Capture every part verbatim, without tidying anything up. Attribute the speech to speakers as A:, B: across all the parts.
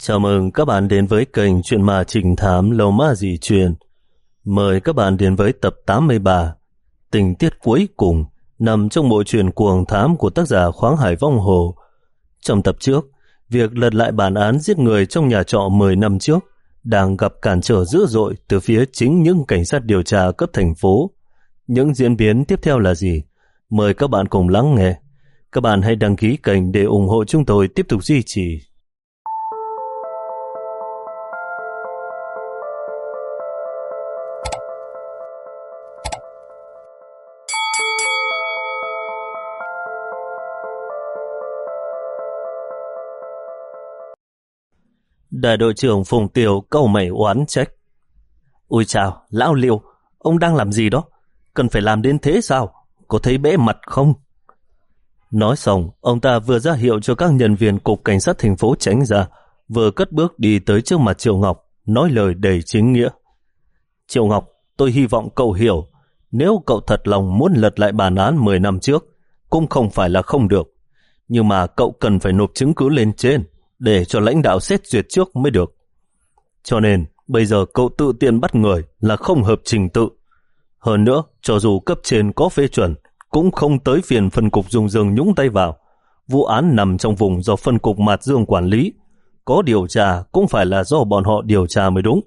A: Chào mừng các bạn đến với kênh Chuyện Ma Trinh Thám Lâu Ma Dị Truyền. Mời các bạn đến với tập tám mươi ba, tình tiết cuối cùng nằm trong bộ truyện Cuồng Thám của tác giả Khoáng Hải Vong Hồ. Trong tập trước, việc lật lại bản án giết người trong nhà trọ mười năm trước đang gặp cản trở dữ dội từ phía chính những cảnh sát điều tra cấp thành phố. Những diễn biến tiếp theo là gì? Mời các bạn cùng lắng nghe. Các bạn hãy đăng ký kênh để ủng hộ chúng tôi tiếp tục duy trì. Đại đội trưởng Phùng Tiều cau mày oán trách. Ôi chào, lão Liêu, ông đang làm gì đó? Cần phải làm đến thế sao? Có thấy bẽ mặt không? Nói xong, ông ta vừa ra hiệu cho các nhân viên cục cảnh sát thành phố tránh ra, vừa cất bước đi tới trước mặt Triệu Ngọc, nói lời đầy chính nghĩa. Triệu Ngọc, tôi hy vọng cậu hiểu, nếu cậu thật lòng muốn lật lại bản án mười năm trước, cũng không phải là không được. Nhưng mà cậu cần phải nộp chứng cứ lên trên, để cho lãnh đạo xét duyệt trước mới được. Cho nên, bây giờ cậu tự tiện bắt người là không hợp trình tự. Hơn nữa, cho dù cấp trên có phê chuẩn, cũng không tới phiền phân cục Dung Dương nhúng tay vào. Vụ án nằm trong vùng do phân cục Mạt Dương quản lý. Có điều tra cũng phải là do bọn họ điều tra mới đúng.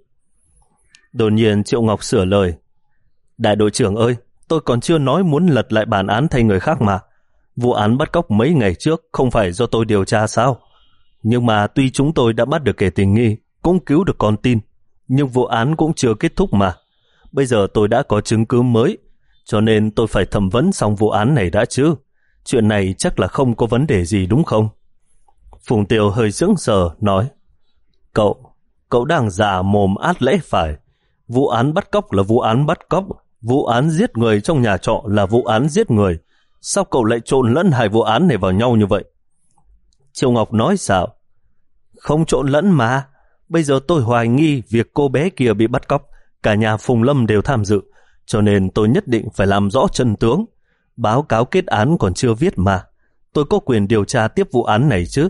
A: Đột nhiên Triệu Ngọc sửa lời. Đại đội trưởng ơi, tôi còn chưa nói muốn lật lại bản án thay người khác mà. Vụ án bắt cóc mấy ngày trước không phải do tôi điều tra sao? Nhưng mà tuy chúng tôi đã bắt được kẻ tình nghi, cũng cứu được con tin, nhưng vụ án cũng chưa kết thúc mà. Bây giờ tôi đã có chứng cứ mới, cho nên tôi phải thẩm vấn xong vụ án này đã chứ. Chuyện này chắc là không có vấn đề gì đúng không? Phùng Tiều hơi sững sờ nói. Cậu, cậu đang giả mồm át lẽ phải. Vụ án bắt cóc là vụ án bắt cóc, vụ án giết người trong nhà trọ là vụ án giết người. Sao cậu lại trộn lẫn hai vụ án này vào nhau như vậy? Triệu Ngọc nói sao? Không trộn lẫn mà. Bây giờ tôi hoài nghi việc cô bé kia bị bắt cóc, cả nhà Phùng Lâm đều tham dự, cho nên tôi nhất định phải làm rõ chân tướng. Báo cáo kết án còn chưa viết mà. Tôi có quyền điều tra tiếp vụ án này chứ.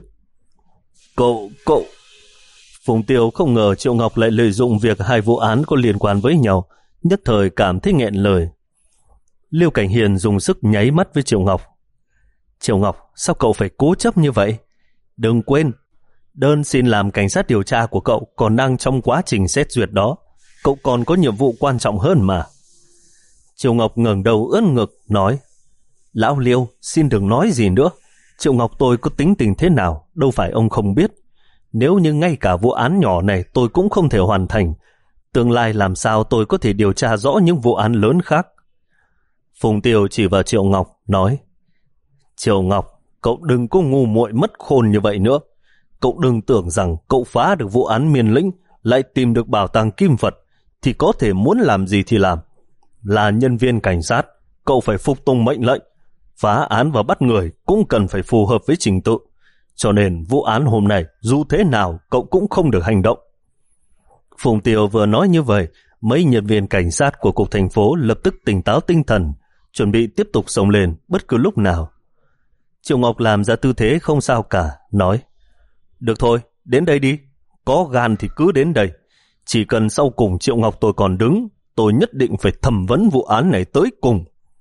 A: Cậu, cậu... Phùng Tiều không ngờ Triệu Ngọc lại lợi dụng việc hai vụ án có liên quan với nhau, nhất thời cảm thấy nghẹn lời. Liêu Cảnh Hiền dùng sức nháy mắt với Triệu Ngọc. Triệu Ngọc, sao cậu phải cố chấp như vậy? Đừng quên, đơn xin làm cảnh sát điều tra của cậu còn đang trong quá trình xét duyệt đó. Cậu còn có nhiệm vụ quan trọng hơn mà. Triệu Ngọc ngẩng đầu ưỡn ngực nói. Lão Liêu, xin đừng nói gì nữa. Triệu Ngọc tôi có tính tình thế nào, đâu phải ông không biết. Nếu như ngay cả vụ án nhỏ này tôi cũng không thể hoàn thành, tương lai làm sao tôi có thể điều tra rõ những vụ án lớn khác? Phùng Tiều chỉ vào Triệu Ngọc nói. Triệu Ngọc, cậu đừng có ngu muội mất khôn như vậy nữa. Cậu đừng tưởng rằng cậu phá được vụ án Miền Lĩnh, lại tìm được bảo tàng kim Phật, thì có thể muốn làm gì thì làm. Là nhân viên cảnh sát, cậu phải phục tùng mệnh lệnh. Phá án và bắt người cũng cần phải phù hợp với trình tự. Cho nên vụ án hôm nay, dù thế nào, cậu cũng không được hành động. Phùng Tiều vừa nói như vậy, mấy nhân viên cảnh sát của cục thành phố lập tức tỉnh táo tinh thần, chuẩn bị tiếp tục xông lên bất cứ lúc nào. Triệu Ngọc làm ra tư thế không sao cả, nói. Được thôi, đến đây đi. Có gan thì cứ đến đây. Chỉ cần sau cùng Triệu Ngọc tôi còn đứng, tôi nhất định phải thẩm vấn vụ án này tới cùng.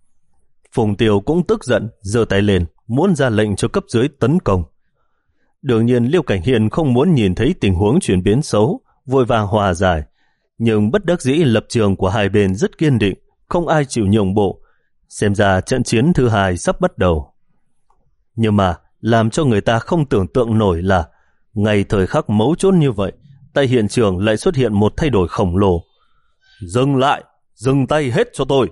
A: Phùng Tiều cũng tức giận, giơ tay lên, muốn ra lệnh cho cấp dưới tấn công. Đương nhiên Liêu Cảnh Hiền không muốn nhìn thấy tình huống chuyển biến xấu, vội vàng hòa giải. Nhưng bất đắc dĩ lập trường của hai bên rất kiên định, không ai chịu nhượng bộ. Xem ra trận chiến thứ hai sắp bắt đầu. Nhưng mà làm cho người ta không tưởng tượng nổi là ngay thời khắc mấu chốt như vậy, tại hiện trường lại xuất hiện một thay đổi khổng lồ. Dừng lại, dừng tay hết cho tôi.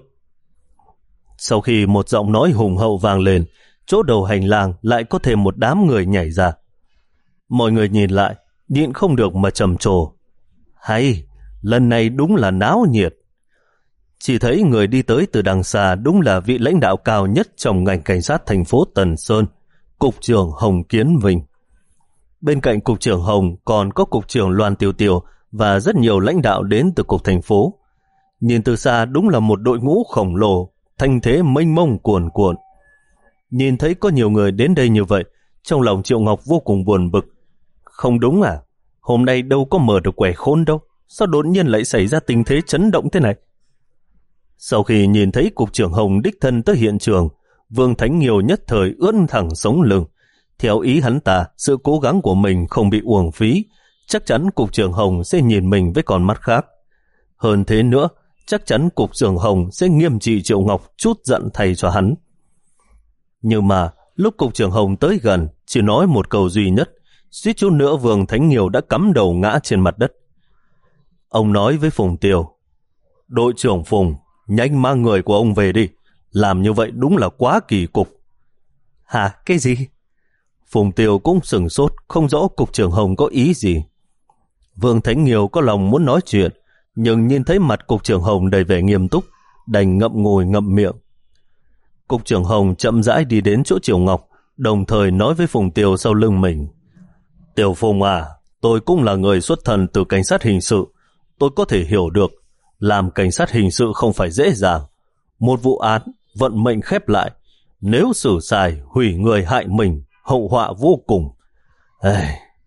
A: Sau khi một giọng nói hùng hậu vang lên, chỗ đầu hành lang lại có thêm một đám người nhảy ra. Mọi người nhìn lại, nhịn không được mà trầm trồ. Hay, lần này đúng là náo nhiệt. Chỉ thấy người đi tới từ đằng xa đúng là vị lãnh đạo cao nhất trong ngành cảnh sát thành phố Tần Sơn, Cục trưởng Hồng Kiến Vinh. Bên cạnh Cục trưởng Hồng còn có Cục trưởng Loan Tiêu Tiêu và rất nhiều lãnh đạo đến từ Cục thành phố. Nhìn từ xa đúng là một đội ngũ khổng lồ, thanh thế mênh mông cuồn cuộn. Nhìn thấy có nhiều người đến đây như vậy, trong lòng Triệu Ngọc vô cùng buồn bực. Không đúng à? hôm nay đâu có mở được quẻ khôn đâu, sao đột nhiên lại xảy ra tình thế chấn động thế này? Sau khi nhìn thấy cục trưởng Hồng đích thân tới hiện trường, Vương Thánh Nghiêu nhất thời ưỡn thẳng sống lưng. Theo ý hắn ta, sự cố gắng của mình không bị uổng phí, chắc chắn cục trưởng Hồng sẽ nhìn mình với con mắt khác. Hơn thế nữa, chắc chắn cục trưởng Hồng sẽ nghiêm trị Triệu Ngọc chút giận thay cho hắn. Nhưng mà, lúc cục trưởng Hồng tới gần, chỉ nói một câu duy nhất, suýt chút nữa Vương Thánh Nghiêu đã cắm đầu ngã trên mặt đất. Ông nói với Phùng Tiêu, đội trưởng Phùng, nhanh mang người của ông về đi, làm như vậy đúng là quá kỳ cục. Hả, cái gì? Phùng Tiêu cũng sửng sốt, không rõ cục trưởng Hồng có ý gì. Vương Thánh Nghiêu có lòng muốn nói chuyện, nhưng nhìn thấy mặt cục trưởng Hồng đầy vẻ nghiêm túc, đành ngậm ngùi ngậm miệng. Cục trưởng Hồng chậm rãi đi đến chỗ Triệu Ngọc, đồng thời nói với Phùng Tiêu sau lưng mình. Tiểu Phùng à, tôi cũng là người xuất thân từ cảnh sát hình sự, tôi có thể hiểu được, làm cảnh sát hình sự không phải dễ dàng. Một vụ án, vận mệnh khép lại, nếu xử sai, hủy người hại mình, hậu họa vô cùng. Ê...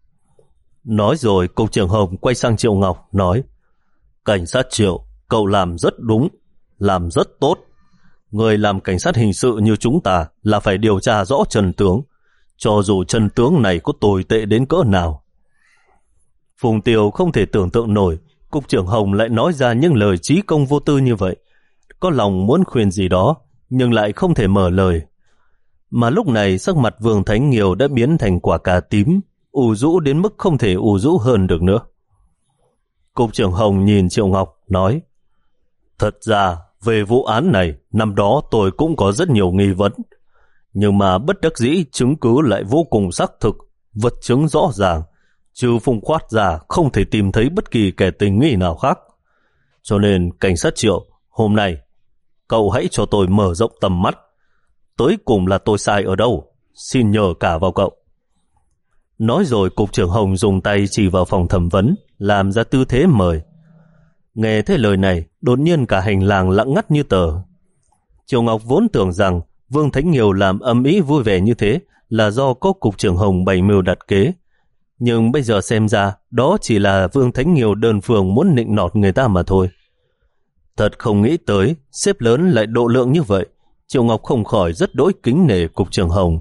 A: Nói rồi, cục trưởng Hồng quay sang Triệu Ngọc, nói, cảnh sát Triệu, cậu làm rất đúng, làm rất tốt. Người làm cảnh sát hình sự như chúng ta là phải điều tra rõ chân tướng, cho dù chân tướng này có tồi tệ đến cỡ nào. Phùng Tiêu không thể tưởng tượng nổi, cục trưởng Hồng lại nói ra những lời trí công vô tư như vậy. Có lòng muốn khuyên gì đó, nhưng lại không thể mở lời. Mà lúc này sắc mặt Vương Thánh Nghiêu đã biến thành quả cà tím, ù rũ đến mức không thể ù rũ hơn được nữa. Cục trưởng Hồng nhìn Triệu Ngọc, nói, thật ra, về vụ án này, năm đó tôi cũng có rất nhiều nghi vấn, nhưng mà bất đắc dĩ chứng cứ lại vô cùng xác thực, vật chứng rõ ràng, trừ Phùng Khoát ra không thể tìm thấy bất kỳ kẻ tình nghi nào khác. Cho nên, cảnh sát Triệu, hôm nay, cậu hãy cho tôi mở rộng tầm mắt. Tới cùng là tôi sai ở đâu? Xin nhờ cả vào cậu. Nói rồi cục trưởng Hồng dùng tay chỉ vào phòng thẩm vấn, làm ra tư thế mời. Nghe thấy lời này, đột nhiên cả hành lang lặng ngắt như tờ. Triệu Ngọc vốn tưởng rằng Vương Thánh Nghiêu làm âm ý vui vẻ như thế là do có cục trưởng Hồng bày mưu đặt kế. Nhưng bây giờ xem ra, đó chỉ là Vương Thánh Nghiêu đơn phương muốn nịnh nọt người ta mà thôi. Thật không nghĩ tới, sếp lớn lại độ lượng như vậy. Triệu Ngọc không khỏi rất đỗi kính nể cục trưởng Hồng.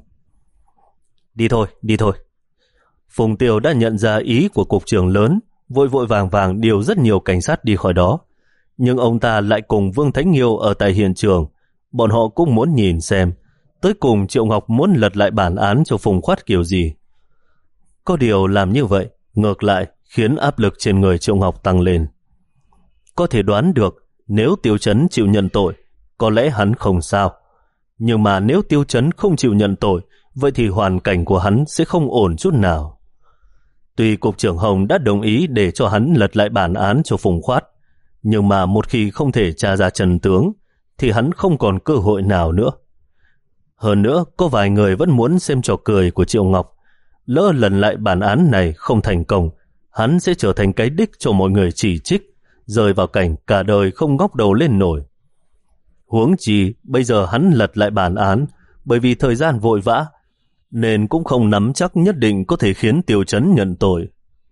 A: Đi thôi, đi thôi. Phùng Tiêu đã nhận ra ý của cục trưởng lớn, vội vội vàng vàng điều rất nhiều cảnh sát đi khỏi đó. Nhưng ông ta lại cùng Vương Thánh Nghiêu ở tại hiện trường. Bọn họ cũng muốn nhìn xem, tới cùng Triệu Ngọc muốn lật lại bản án cho Phùng Khoát kiểu gì. Có điều làm như vậy, ngược lại khiến áp lực trên người Triệu Ngọc tăng lên. Có thể đoán được, nếu Tiêu Chấn chịu nhận tội, có lẽ hắn không sao. Nhưng mà nếu Tiêu Chấn không chịu nhận tội, vậy thì hoàn cảnh của hắn sẽ không ổn chút nào. Tuy cục trưởng Hồng đã đồng ý để cho hắn lật lại bản án cho Phùng Khoát, nhưng mà một khi không thể tra ra chân tướng, thì hắn không còn cơ hội nào nữa. Hơn nữa, có vài người vẫn muốn xem trò cười của Triệu Ngọc. Lỡ lần lại bản án này không thành công, hắn sẽ trở thành cái đích cho mọi người chỉ trích, rơi vào cảnh cả đời không ngóc đầu lên nổi. Huống chi, bây giờ hắn lật lại bản án, bởi vì thời gian vội vã, nên cũng không nắm chắc nhất định có thể khiến Tiêu Chấn nhận tội.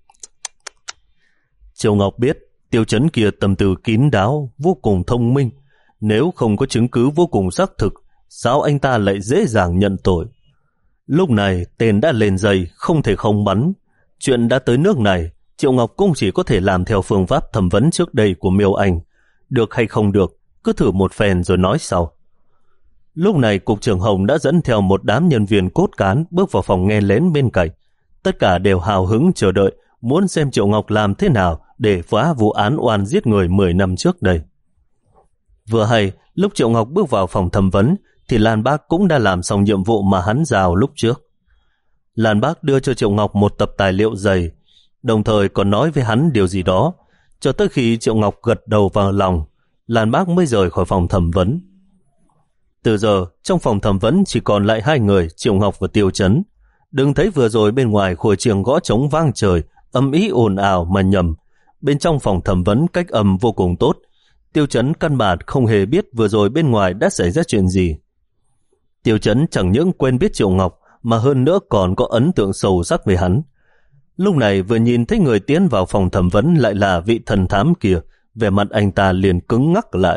A: Triệu Ngọc biết, Tiêu Chấn kia tâm tư kín đáo, vô cùng thông minh. Nếu không có chứng cứ vô cùng xác thực, sao anh ta lại dễ dàng nhận tội? Lúc này, tên đã lên dây, không thể không bắn. Chuyện đã tới nước này, Triệu Ngọc cũng chỉ có thể làm theo phương pháp thẩm vấn trước đây của Miêu Anh. Được hay không được, cứ thử một phen rồi nói sau. Lúc này cục trưởng Hồng đã dẫn theo một đám nhân viên cốt cán bước vào phòng nghe lén bên cạnh. Tất cả đều hào hứng chờ đợi, muốn xem Triệu Ngọc làm thế nào để phá vụ án oan giết người mười năm trước đây. Vừa hay, lúc Triệu Ngọc bước vào phòng thẩm vấn, thì Lan Bác cũng đã làm xong nhiệm vụ mà hắn giao lúc trước. Lan Bác đưa cho Triệu Ngọc một tập tài liệu dày, đồng thời còn nói với hắn điều gì đó, cho tới khi Triệu Ngọc gật đầu vào lòng, Lan Bác mới rời khỏi phòng thẩm vấn. Từ giờ, trong phòng thẩm vấn chỉ còn lại hai người, Triệu Ngọc và Tiêu Chấn. Đừng thấy vừa rồi bên ngoài khối chiêng gõ trống vang trời, âm ý ồn ào mà nhầm. Bên trong phòng thẩm vấn cách âm vô cùng tốt. Tiêu Chấn căn bản không hề biết vừa rồi bên ngoài đã xảy ra chuyện gì. Tiêu Chấn chẳng những quên biết Triệu Ngọc, mà hơn nữa còn có ấn tượng sâu sắc về hắn. Lúc này vừa nhìn thấy người tiến vào phòng thẩm vấn lại là vị thần thám kia, vẻ mặt anh ta liền cứng ngắc lại.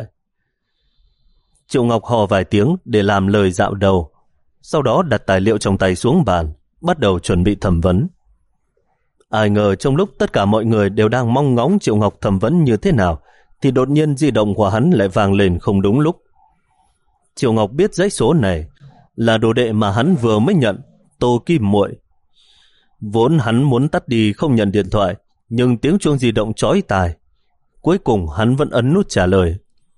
A: Triệu Ngọc hò vài tiếng để làm lời dạo đầu, sau đó đặt tài liệu trong tay xuống bàn, bắt đầu chuẩn bị thẩm vấn. Ai ngờ trong lúc tất cả mọi người đều đang mong ngóng Triệu Ngọc thẩm vấn như thế nào, thì đột nhiên di động của hắn lại vang lên không đúng lúc. Triệu Ngọc biết dãy số này là đồ đệ mà hắn vừa mới nhận, Tô Kim Muội. Vốn hắn muốn tắt đi không nhận điện thoại, nhưng tiếng chuông di động chói tai. Cuối cùng hắn vẫn ấn nút trả lời.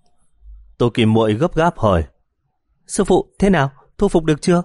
A: Tô Kim Muội gấp gáp hỏi: Sư phụ, thế nào? Thu phục được chưa?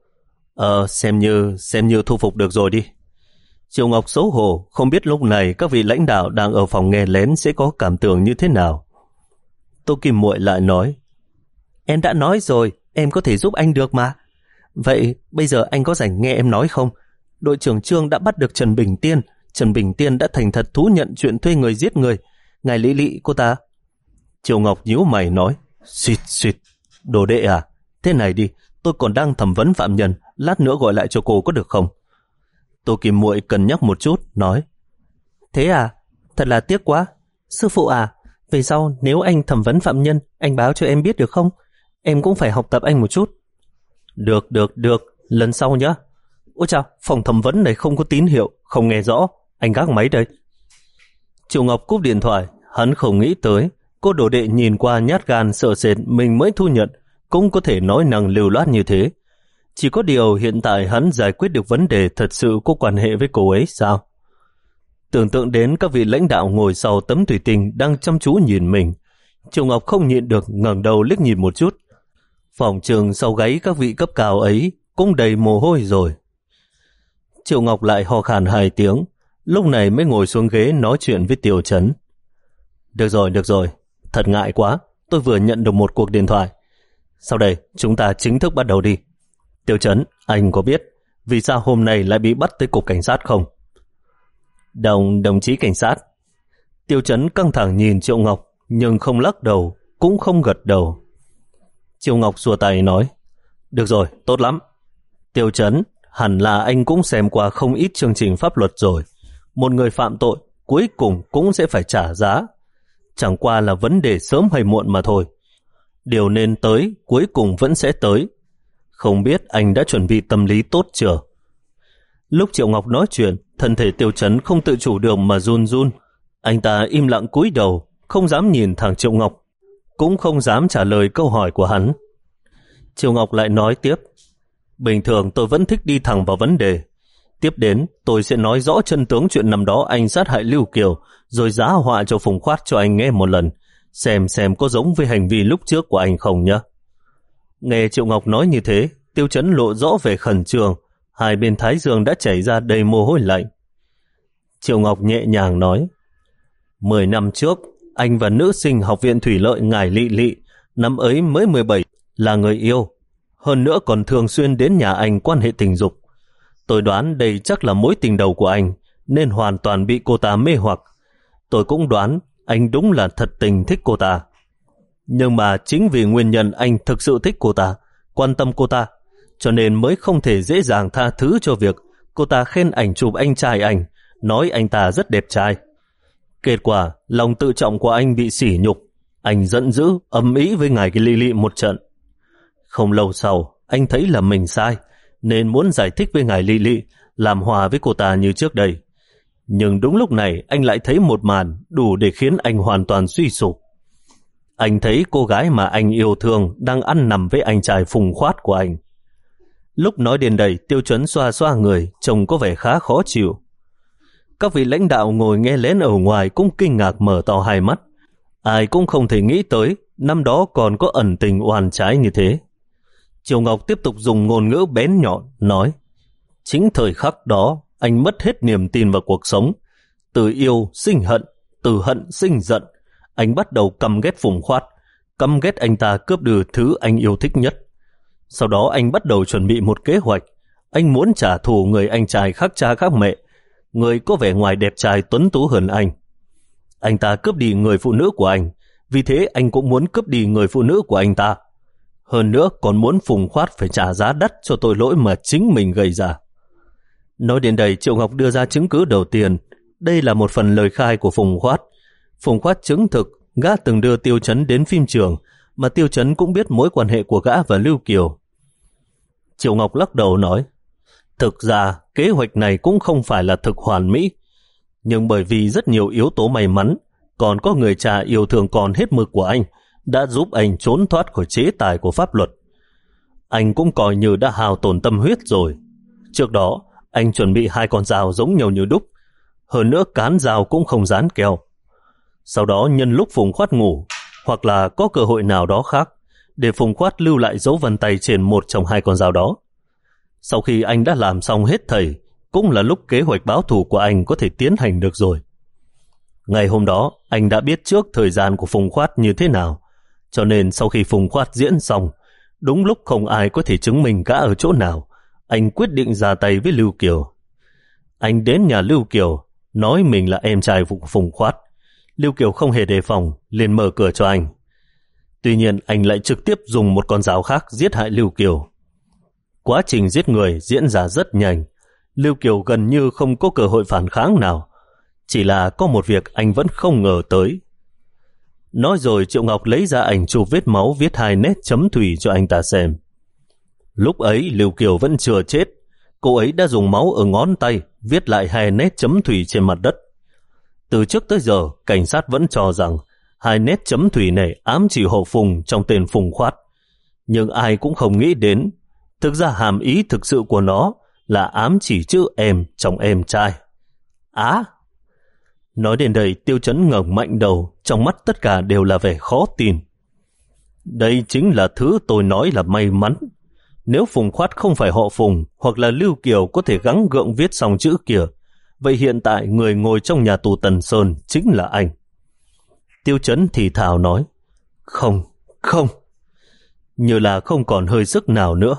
A: Ờ, xem như, xem như thu phục được rồi đi. Triệu Ngọc xấu hổ, không biết lúc này các vị lãnh đạo đang ở phòng nghe lén sẽ có cảm tưởng như thế nào. Tô Kim Muội lại nói: Em đã nói rồi, em có thể giúp anh được mà. Vậy bây giờ anh có rảnh nghe em nói không? Đội trưởng Trương đã bắt được Trần Bình Tiên. Trần Bình Tiên đã thành thật thú nhận chuyện thuê người giết người. Ngài Lý Lị cô ta. Triệu Ngọc nhíu mày nói: Xịt xịt, đồ đệ à? Thế này đi, tôi còn đang thẩm vấn phạm nhân, lát nữa gọi lại cho cô có được không? Tô Kim Muội cân nhắc một chút, nói: Thế à? Thật là tiếc quá. Sư phụ à, về sau nếu anh thẩm vấn phạm nhân, anh báo cho em biết được không? Em cũng phải học tập anh một chút. Được, được, được, lần sau nhé. Ôi chào, phòng thẩm vấn này không có tín hiệu, không nghe rõ, anh gác máy đây. Triệu Ngọc cúp điện thoại, hắn không nghĩ tới cô đồ đệ nhìn qua nhát gan sợ sệt mình mới thu nhận cũng có thể nói năng lưu loát như thế. Chỉ có điều hiện tại hắn giải quyết được vấn đề thật sự có quan hệ với cô ấy sao? Tưởng tượng đến các vị lãnh đạo ngồi sau tấm thủy tinh đang chăm chú nhìn mình, Triệu Ngọc không nhịn được ngẩng đầu liếc nhìn một chút. Phòng trường sau gáy các vị cấp cao ấy cũng đầy mồ hôi rồi. Triệu Ngọc lại ho khan hai tiếng, lúc này mới ngồi xuống ghế nói chuyện với Tiêu Chấn. Được rồi, được rồi, thật ngại quá, tôi vừa nhận được một cuộc điện thoại. Sau đây, chúng ta chính thức bắt đầu đi. Tiêu Chấn, anh có biết vì sao hôm nay lại bị bắt tới cục cảnh sát không? Đồng, đồng chí cảnh sát. Tiêu Chấn căng thẳng nhìn Triệu Ngọc, nhưng không lắc đầu, cũng không gật đầu. Triệu Ngọc xua tay nói: Được rồi, tốt lắm. Tiêu Chấn, hẳn là anh cũng xem qua không ít chương trình pháp luật rồi. Một người phạm tội cuối cùng cũng sẽ phải trả giá. Chẳng qua là vấn đề sớm hay muộn mà thôi. Điều nên tới cuối cùng vẫn sẽ tới. Không biết anh đã chuẩn bị tâm lý tốt chưa? Lúc Triệu Ngọc nói chuyện, thân thể Tiêu Chấn không tự chủ được mà run run. Anh ta im lặng cúi đầu, không dám nhìn thẳng Triệu Ngọc, cũng không dám trả lời câu hỏi của hắn. Triệu Ngọc lại nói tiếp: Bình thường tôi vẫn thích đi thẳng vào vấn đề. Tiếp đến tôi sẽ nói rõ chân tướng chuyện năm đó anh sát hại Lưu Kiều, rồi giá họa cho Phùng Khoát cho anh nghe một lần, xem xem có giống với hành vi lúc trước của anh không nhé. Nghe Triệu Ngọc nói như thế, Tiêu Chấn lộ rõ vẻ khẩn trương, hai bên thái dương đã chảy ra đầy mồ hôi lạnh. Triệu Ngọc nhẹ nhàng nói: Mười năm trước, anh và nữ sinh học viện Thủy Lợi Ngải Lị Lị, năm ấy mới mười bảy, là người yêu. Hơn nữa còn thường xuyên đến nhà anh quan hệ tình dục. Tôi đoán đây chắc là mối tình đầu của anh, nên hoàn toàn bị cô ta mê hoặc. Tôi cũng đoán anh đúng là thật tình thích cô ta. Nhưng mà chính vì nguyên nhân anh thực sự thích cô ta, quan tâm cô ta, cho nên mới không thể dễ dàng tha thứ cho việc cô ta khen ảnh chụp anh trai anh, nói anh ta rất đẹp trai. Kết quả, lòng tự trọng của anh bị sỉ nhục. Anh giận dữ, ầm ĩ với ngài Lị Lị một trận. Không lâu sau, anh thấy là mình sai, nên muốn giải thích với ngài Lị Lị, làm hòa với cô ta như trước đây. Nhưng đúng lúc này, anh lại thấy một màn đủ để khiến anh hoàn toàn suy sụp. Anh thấy cô gái mà anh yêu thương đang ăn nằm với anh trai Phùng Khoát của anh. Lúc nói đến đây, Tiêu Chấn xoa xoa người, trông có vẻ khá khó chịu. Các vị lãnh đạo ngồi nghe lén ở ngoài cũng kinh ngạc mở to hai mắt. Ai cũng không thể nghĩ tới năm đó còn có ẩn tình oan trái như thế. Triệu Ngọc tiếp tục dùng ngôn ngữ bén nhọn nói: Chính thời khắc đó, anh mất hết niềm tin vào cuộc sống. Từ yêu sinh hận, từ hận sinh giận. Anh bắt đầu căm ghét Phùng Khoát, căm ghét anh ta cướp được thứ anh yêu thích nhất. Sau đó anh bắt đầu chuẩn bị một kế hoạch. Anh muốn trả thù người anh trai khác cha khác mẹ, người có vẻ ngoài đẹp trai tuấn tú hơn anh. Anh ta cướp đi người phụ nữ của anh, vì thế anh cũng muốn cướp đi người phụ nữ của anh ta. Hơn nữa còn muốn Phùng Khoát phải trả giá đắt cho tội lỗi mà chính mình gây ra. Nói đến đây, Triệu Ngọc đưa ra chứng cứ đầu tiên. Đây là một phần lời khai của Phùng Khoát. Phùng Khoát chứng thực gã từng đưa Tiêu Chấn đến phim trường, mà Tiêu Chấn cũng biết mối quan hệ của gã và Lưu Kiều. Triệu Ngọc lắc đầu nói, thực ra kế hoạch này cũng không phải là thực hoàn mỹ, nhưng bởi vì rất nhiều yếu tố may mắn, còn có người cha yêu thương con hết mực của anh đã giúp anh trốn thoát khỏi chế tài của pháp luật. Anh cũng coi như đã hao tổn tâm huyết rồi. Trước đó, anh chuẩn bị hai con dao giống nhau như đúc, hơn nữa cán dao cũng không dán keo. Sau đó nhân lúc Phùng Khoát ngủ, hoặc là có cơ hội nào đó khác, để Phùng Khoát lưu lại dấu vân tay trên một trong hai con dao đó. Sau khi anh đã làm xong hết thảy, cũng là lúc kế hoạch báo thù của anh có thể tiến hành được rồi. Ngày hôm đó, anh đã biết trước thời gian của Phùng Khoát như thế nào, cho nên sau khi Phùng Khoát diễn xong, đúng lúc không ai có thể chứng minh gã ở chỗ nào, anh quyết định ra tay với Lưu Kiều. Anh đến nhà Lưu Kiều, nói mình là em trai của Phùng Khoát. Lưu Kiều không hề đề phòng, liền mở cửa cho anh. Tuy nhiên, anh lại trực tiếp dùng một con dao khác giết hại Lưu Kiều. Quá trình giết người diễn ra rất nhanh. Lưu Kiều gần như không có cơ hội phản kháng nào. Chỉ là có một việc anh vẫn không ngờ tới. Nói rồi Triệu Ngọc lấy ra ảnh chụp vết máu viết hai nét chấm thủy cho anh ta xem. Lúc ấy Lưu Kiều vẫn chưa chết. Cô ấy đã dùng máu ở ngón tay viết lại hai nét chấm thủy trên mặt đất. Từ trước tới giờ, cảnh sát vẫn cho rằng hai nét chấm thủy này ám chỉ họ Phùng trong tên Phùng Khoát. Nhưng ai cũng không nghĩ đến, thực ra hàm ý thực sự của nó là ám chỉ chữ em trong em trai. Á! Nói đến đây, Tiêu Chấn ngẩng mạnh đầu, trong mắt tất cả đều là vẻ khó tin. Đây chính là thứ tôi nói là may mắn. Nếu Phùng Khoát không phải họ Phùng, hoặc là Lưu Kiều có thể gắng gượng viết xong chữ kia, vậy hiện tại người ngồi trong nhà tù Tần Sơn chính là anh. Tiêu Chấn thì thào nói, không, không, như là không còn hơi sức nào nữa.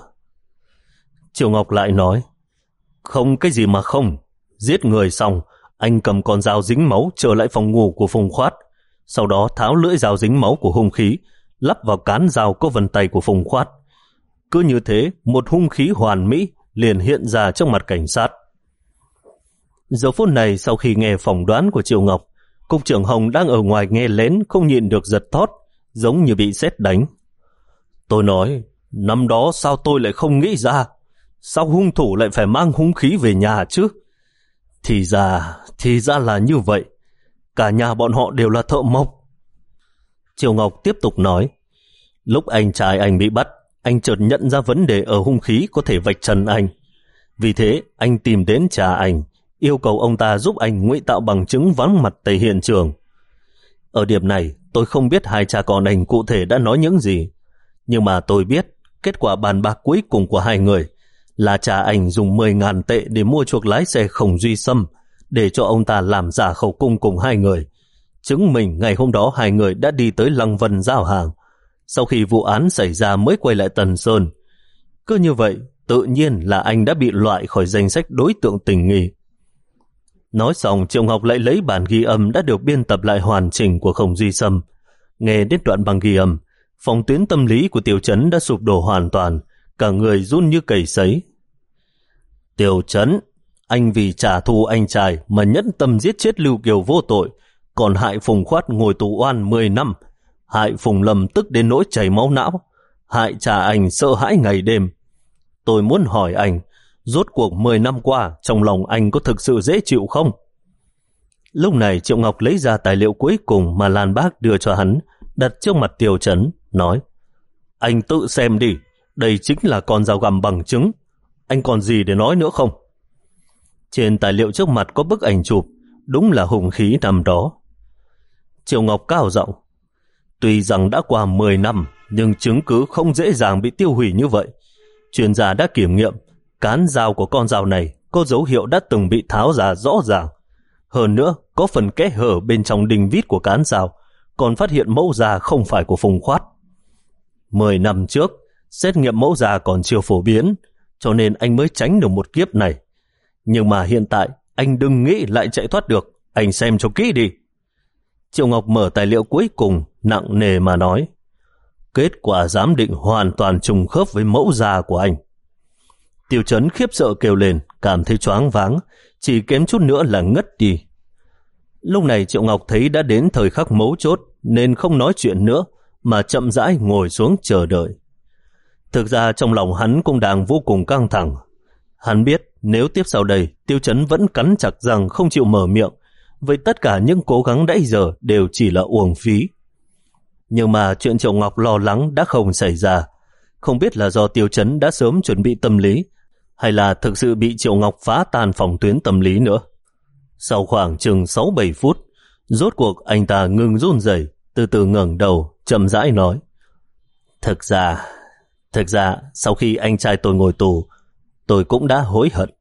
A: Triệu Ngọc lại nói, không cái gì mà không, giết người xong, anh cầm con dao dính máu trở lại phòng ngủ của Phùng Khoát, sau đó tháo lưỡi dao dính máu của hung khí, lắp vào cán dao có vân tay của Phùng Khoát. Cứ như thế, một hung khí hoàn mỹ liền hiện ra trước mặt cảnh sát. Giờ phút này, sau khi nghe phỏng đoán của Triệu Ngọc, Cục trưởng Hồng đang ở ngoài nghe lén không nhịn được giật thót, giống như bị sét đánh. Tôi nói, năm đó sao tôi lại không nghĩ ra? Sao hung thủ lại phải mang hung khí về nhà chứ? Thì ra, thì ra là như vậy. Cả nhà bọn họ đều là thợ mộc. Triệu Ngọc tiếp tục nói, lúc anh trai anh bị bắt, anh chợt nhận ra vấn đề ở hung khí có thể vạch trần anh. Vì thế, anh tìm đến cha anh, yêu cầu ông ta giúp anh ngụy tạo bằng chứng vắng mặt tại hiện trường. Ở điểm này, tôi không biết hai cha con anh cụ thể đã nói những gì, nhưng mà tôi biết kết quả bàn bạc cuối cùng của hai người là cha anh dùng mười ngàn tệ để mua chuộc lái xe Khổng Duy Sâm để cho ông ta làm giả khẩu cung cùng hai người, chứng minh ngày hôm đó hai người đã đi tới Lăng Vân giao hàng, sau khi vụ án xảy ra mới quay lại Tần Sơn. Cứ như vậy, tự nhiên là anh đã bị loại khỏi danh sách đối tượng tình nghi. Nói xong, Triệu Ngọc lại lấy bản ghi âm đã được biên tập lại hoàn chỉnh của Khổng Duy Sâm. Nghe đến đoạn băng ghi âm, phòng tuyến tâm lý của Tiêu Chấn đã sụp đổ hoàn toàn, cả người run như cầy sấy. Tiêu Chấn, anh vì trả thù anh trai mà nhẫn tâm giết chết Lưu Kiều vô tội, còn hại Phùng Khoát ngồi tù oan mười năm, hại Phùng Lâm tức đến nỗi chảy máu não, hại cha anh sợ hãi ngày đêm. Tôi muốn hỏi anh, rốt cuộc mười năm qua trong lòng anh có thực sự dễ chịu không? Lúc này Triệu Ngọc lấy ra tài liệu cuối cùng mà Lan Bác đưa cho hắn, đặt trước mặt Tiêu Chấn, nói, anh tự xem đi, đây chính là con dao găm bằng chứng, anh còn gì để nói nữa không? Trên tài liệu trước mặt có bức ảnh chụp, đúng là hung khí năm đó. Triệu Ngọc cao giọng, tuy rằng đã qua mười năm, nhưng chứng cứ không dễ dàng bị tiêu hủy như vậy. Chuyên gia đã kiểm nghiệm, cán dao của con dao này có dấu hiệu đã từng bị tháo ra rõ ràng. Hơn nữa, có phần kẽ hở bên trong đinh vít của cán dao, còn phát hiện mẫu da không phải của Phùng Khoát. Mười năm trước, xét nghiệm mẫu da còn chưa phổ biến, cho nên anh mới tránh được một kiếp này. Nhưng mà hiện tại, anh đừng nghĩ lại chạy thoát được, anh xem cho kỹ đi. Triệu Ngọc mở tài liệu cuối cùng, nặng nề mà nói, kết quả giám định hoàn toàn trùng khớp với mẫu da của anh. Tiêu Chấn khiếp sợ kêu lên, cảm thấy choáng váng, chỉ kém chút nữa là ngất đi. Lúc này Triệu Ngọc thấy đã đến thời khắc mấu chốt nên không nói chuyện nữa mà chậm rãi ngồi xuống chờ đợi. Thực ra trong lòng hắn cũng đang vô cùng căng thẳng. Hắn biết nếu tiếp sau đây Tiêu Chấn vẫn cắn chặt răng không chịu mở miệng, vậy tất cả những cố gắng nãy giờ đều chỉ là uổng phí. Nhưng mà chuyện Triệu Ngọc lo lắng đã không xảy ra. Không biết là do Tiêu Chấn đã sớm chuẩn bị tâm lý hay là thực sự bị Triệu Ngọc phá tan phòng tuyến tâm lý nữa. Sau khoảng chừng sáu bảy phút, rốt cuộc anh ta ngừng run rẩy, từ từ ngẩng đầu, chậm rãi nói: Thực ra, thực ra sau khi anh trai tôi ngồi tù, tôi cũng đã hối hận.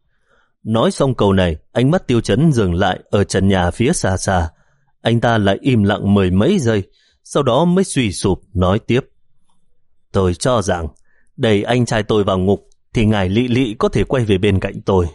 A: Nói xong câu này, ánh mắt Tiêu Chấn dừng lại ở trần nhà phía xa xa. Anh ta lại im lặng mười mấy giây, sau đó mới suy sụp nói tiếp: Tôi cho rằng đẩy anh trai tôi vào ngục thì ngài Lị Lị có thể quay về bên cạnh tôi.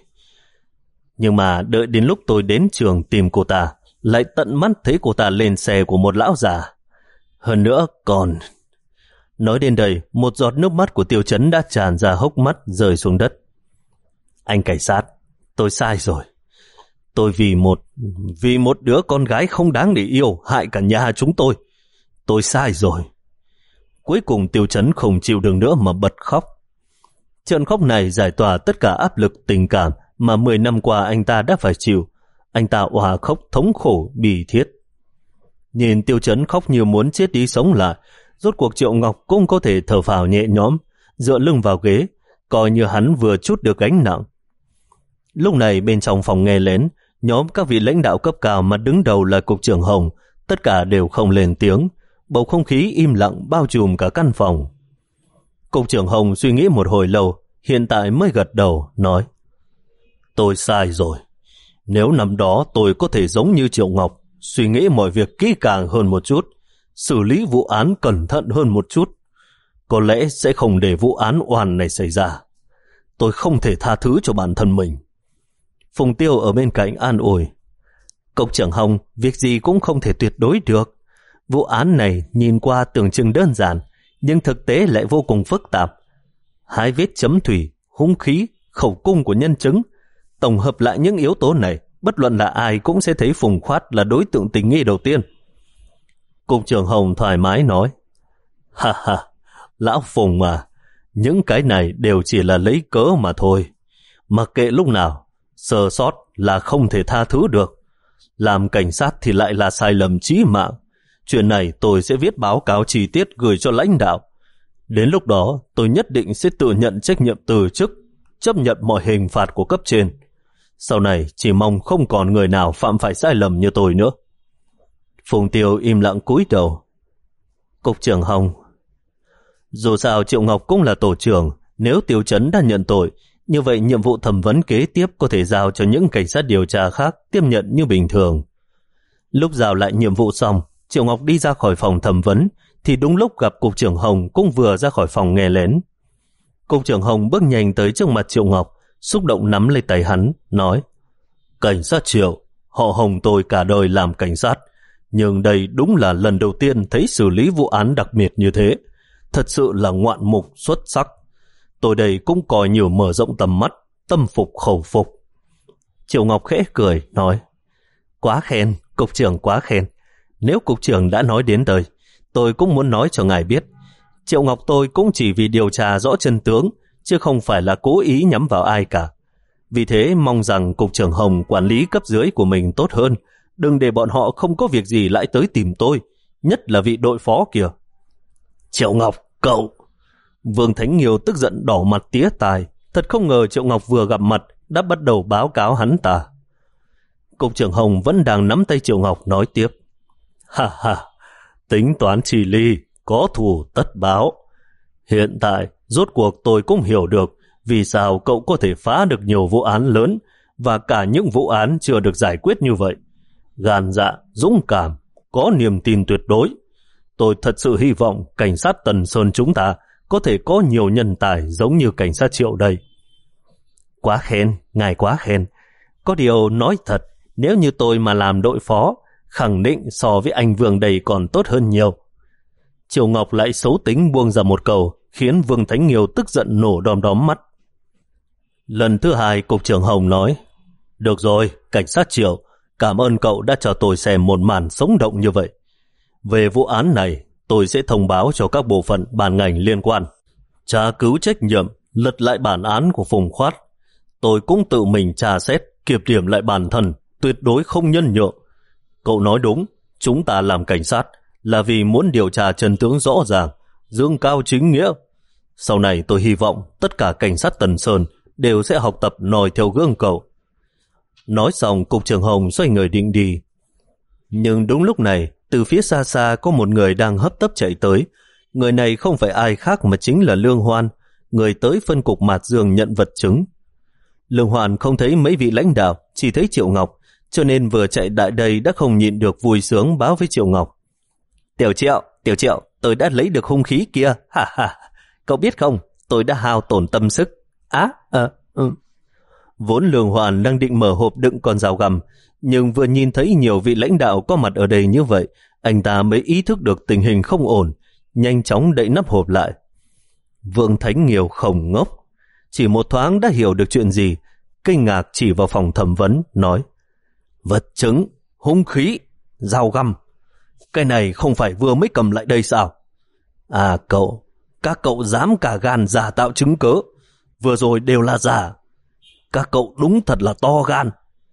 A: Nhưng mà đợi đến lúc tôi đến trường tìm cô ta, lại tận mắt thấy cô ta lên xe của một lão già. Hơn nữa còn... Nói đến đây, một giọt nước mắt của Tiêu Chấn đã tràn ra hốc mắt rơi xuống đất. Anh cảnh sát, tôi sai rồi. Tôi vì một vì một đứa con gái không đáng để yêu hại cả nhà chúng tôi. Tôi sai rồi. Cuối cùng Tiêu Chấn không chịu được nữa mà bật khóc. Trận khóc này giải tỏa tất cả áp lực tình cảm mà mười năm qua anh ta đã phải chịu. Anh ta òa khóc thống khổ bì thiết. Nhìn Tiêu Chấn khóc như muốn chết đi sống lại, rốt cuộc Triệu Ngọc cũng có thể thở phào nhẹ nhõm, dựa lưng vào ghế, coi như hắn vừa trút được gánh nặng. Lúc này bên trong phòng nghe lén, nhóm các vị lãnh đạo cấp cao mà đứng đầu là Cục trưởng Hồng, tất cả đều không lên tiếng, bầu không khí im lặng bao trùm cả căn phòng. Cục trưởng Hồng suy nghĩ một hồi lâu, hiện tại mới gật đầu, nói: Tôi sai rồi. Nếu năm đó tôi có thể giống như Triệu Ngọc, suy nghĩ mọi việc kỹ càng hơn một chút, xử lý vụ án cẩn thận hơn một chút, có lẽ sẽ không để vụ án oan này xảy ra. Tôi không thể tha thứ cho bản thân mình. Phùng Tiêu ở bên cạnh an ủi: Cục trưởng Hồng, việc gì cũng không thể tuyệt đối được. Vụ án này nhìn qua tưởng chừng đơn giản, nhưng thực tế lại vô cùng phức tạp. Hai vết chấm thủy, hung khí, khẩu cung của nhân chứng, tổng hợp lại những yếu tố này, bất luận là ai cũng sẽ thấy Phùng Khoát là đối tượng tình nghi đầu tiên. Cục trưởng Hồng thoải mái nói: Ha ha, lão Phùng mà, những cái này đều chỉ là lấy cớ mà thôi. Mặc kệ lúc nào, sơ sót là không thể tha thứ được. Làm cảnh sát thì lại là sai lầm chí mạng. Chuyện này tôi sẽ viết báo cáo chi tiết gửi cho lãnh đạo. Đến lúc đó tôi nhất định sẽ tự nhận trách nhiệm từ chức, chấp nhận mọi hình phạt của cấp trên. Sau này chỉ mong không còn người nào phạm phải sai lầm như tôi nữa. Phùng Tiêu im lặng cúi đầu. Cục trưởng Hồng: Dù sao Triệu Ngọc cũng là tổ trưởng, nếu Tiêu Chấn đã nhận tội, như vậy nhiệm vụ thẩm vấn kế tiếp có thể giao cho những cảnh sát điều tra khác tiếp nhận như bình thường. Lúc giao lại nhiệm vụ xong, Triệu Ngọc đi ra khỏi phòng thẩm vấn, thì đúng lúc gặp Cục trưởng Hồng cũng vừa ra khỏi phòng nghe lén. Cục trưởng Hồng bước nhanh tới trước mặt Triệu Ngọc, xúc động nắm lấy tay hắn, nói: Cảnh sát Triệu, họ Hồng tôi cả đời làm cảnh sát, nhưng đây đúng là lần đầu tiên thấy xử lý vụ án đặc biệt như thế. Thật sự là ngoạn mục xuất sắc. Tôi đây cũng coi nhiều mở rộng tầm mắt, tâm phục khẩu phục. Triệu Ngọc khẽ cười, nói: Quá khen, cục trưởng quá khen. Nếu cục trưởng đã nói đến đời, tôi cũng muốn nói cho ngài biết, Triệu Ngọc tôi cũng chỉ vì điều tra rõ chân tướng, chứ không phải là cố ý nhắm vào ai cả. Vì thế mong rằng Cục trưởng Hồng quản lý cấp dưới của mình tốt hơn, đừng để bọn họ không có việc gì lại tới tìm tôi, nhất là vị đội phó kìa. Triệu Ngọc, cậu! Vương Thánh Nghiêu tức giận đỏ mặt tía tai, thật không ngờ Triệu Ngọc vừa gặp mặt đã bắt đầu báo cáo hắn ta. Cục trưởng Hồng vẫn đang nắm tay Triệu Ngọc nói tiếp: Ha ha, tính toán chi ly, có thù tất báo. Hiện tại, rốt cuộc tôi cũng hiểu được vì sao cậu có thể phá được nhiều vụ án lớn và cả những vụ án chưa được giải quyết như vậy. Gan dạ, dũng cảm, có niềm tin tuyệt đối. Tôi thật sự hy vọng cảnh sát Tần Sơn chúng ta có thể có nhiều nhân tài giống như cảnh sát Triệu đây. Quá khen, ngài quá khen. Có điều nói thật, nếu như tôi mà làm đội phó, khẳng định so với anh Vương đây còn tốt hơn nhiều. Triệu Ngọc lại xấu tính buông ra một câu, khiến Vương Thánh Nghiêu tức giận nổ đom đóm mắt. Lần thứ hai, Cục trưởng Hồng nói, được rồi, cảnh sát Triệu, cảm ơn cậu đã cho tôi xem một màn sống động như vậy. Về vụ án này, tôi sẽ thông báo cho các bộ phận ban ngành liên quan, tra cứu trách nhiệm, lật lại bản án của Phùng Khoát. Tôi cũng tự mình tra xét, kiểm điểm lại bản thân, tuyệt đối không nhân nhượng. Cậu nói đúng, chúng ta làm cảnh sát là vì muốn điều tra chân tướng rõ ràng, dương cao chính nghĩa. Sau này tôi hy vọng tất cả cảnh sát Tần Sơn đều sẽ học tập noi theo gương cậu. Nói xong, Cục trưởng Hồng xoay người định đi. Nhưng đúng lúc này, từ phía xa xa có một người đang hấp tấp chạy tới. Người này không phải ai khác mà chính là Lương Hoan, người tới phân cục Mạt Dương nhận vật chứng. Lương Hoan không thấy mấy vị lãnh đạo, chỉ thấy Triệu Ngọc, cho nên vừa chạy đại đây đã không nhịn được vui sướng báo với Triệu Ngọc. Tiểu Triệu, Tiểu Triệu, tôi đã lấy được hung khí kia, ha ha. Cậu biết không, tôi đã hao tổn tâm sức. Á, à, à, ừ. Vốn Lương Hoan đang định mở hộp đựng con dao găm, nhưng vừa nhìn thấy nhiều vị lãnh đạo có mặt ở đây như vậy, anh ta mới ý thức được tình hình không ổn, nhanh chóng đậy nắp hộp lại. Vương Thánh Nghiêu không ngốc, chỉ một thoáng đã hiểu được chuyện gì, kinh ngạc chỉ vào phòng thẩm vấn, nói, vật chứng, hung khí, dao găm, cái này không phải vừa mới cầm lại đây sao? À cậu, các cậu dám cả gan giả tạo chứng cớ, vừa rồi đều là giả. Các cậu đúng thật là to gan.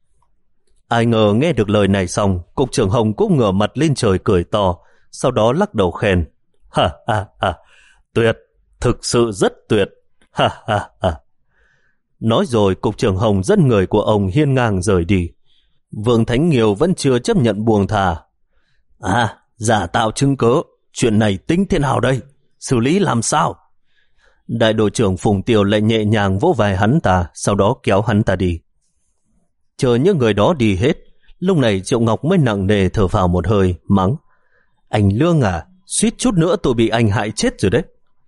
A: Ai ngờ nghe được lời này xong, Cục trưởng Hồng cũng ngửa mặt lên trời cười to, sau đó lắc đầu khen. Ha ha ha, tuyệt, thực sự rất tuyệt. Ha ha ha. Nói rồi, Cục trưởng Hồng dẫn người của ông hiên ngang rời đi. Vương Thánh Nghiêu vẫn chưa chấp nhận buông thà. À, giả tạo chứng cớ, chuyện này tính thế nào đây? Xử lý làm sao? Đại đội trưởng Phùng Tiêu lại nhẹ nhàng vỗ vai hắn ta, sau đó kéo hắn ta đi. Chờ những người đó đi hết, lúc này Triệu Ngọc mới nặng nề thở phào một hơi, mắng. Anh Lương à, suýt chút nữa tôi bị anh hại chết rồi đấy.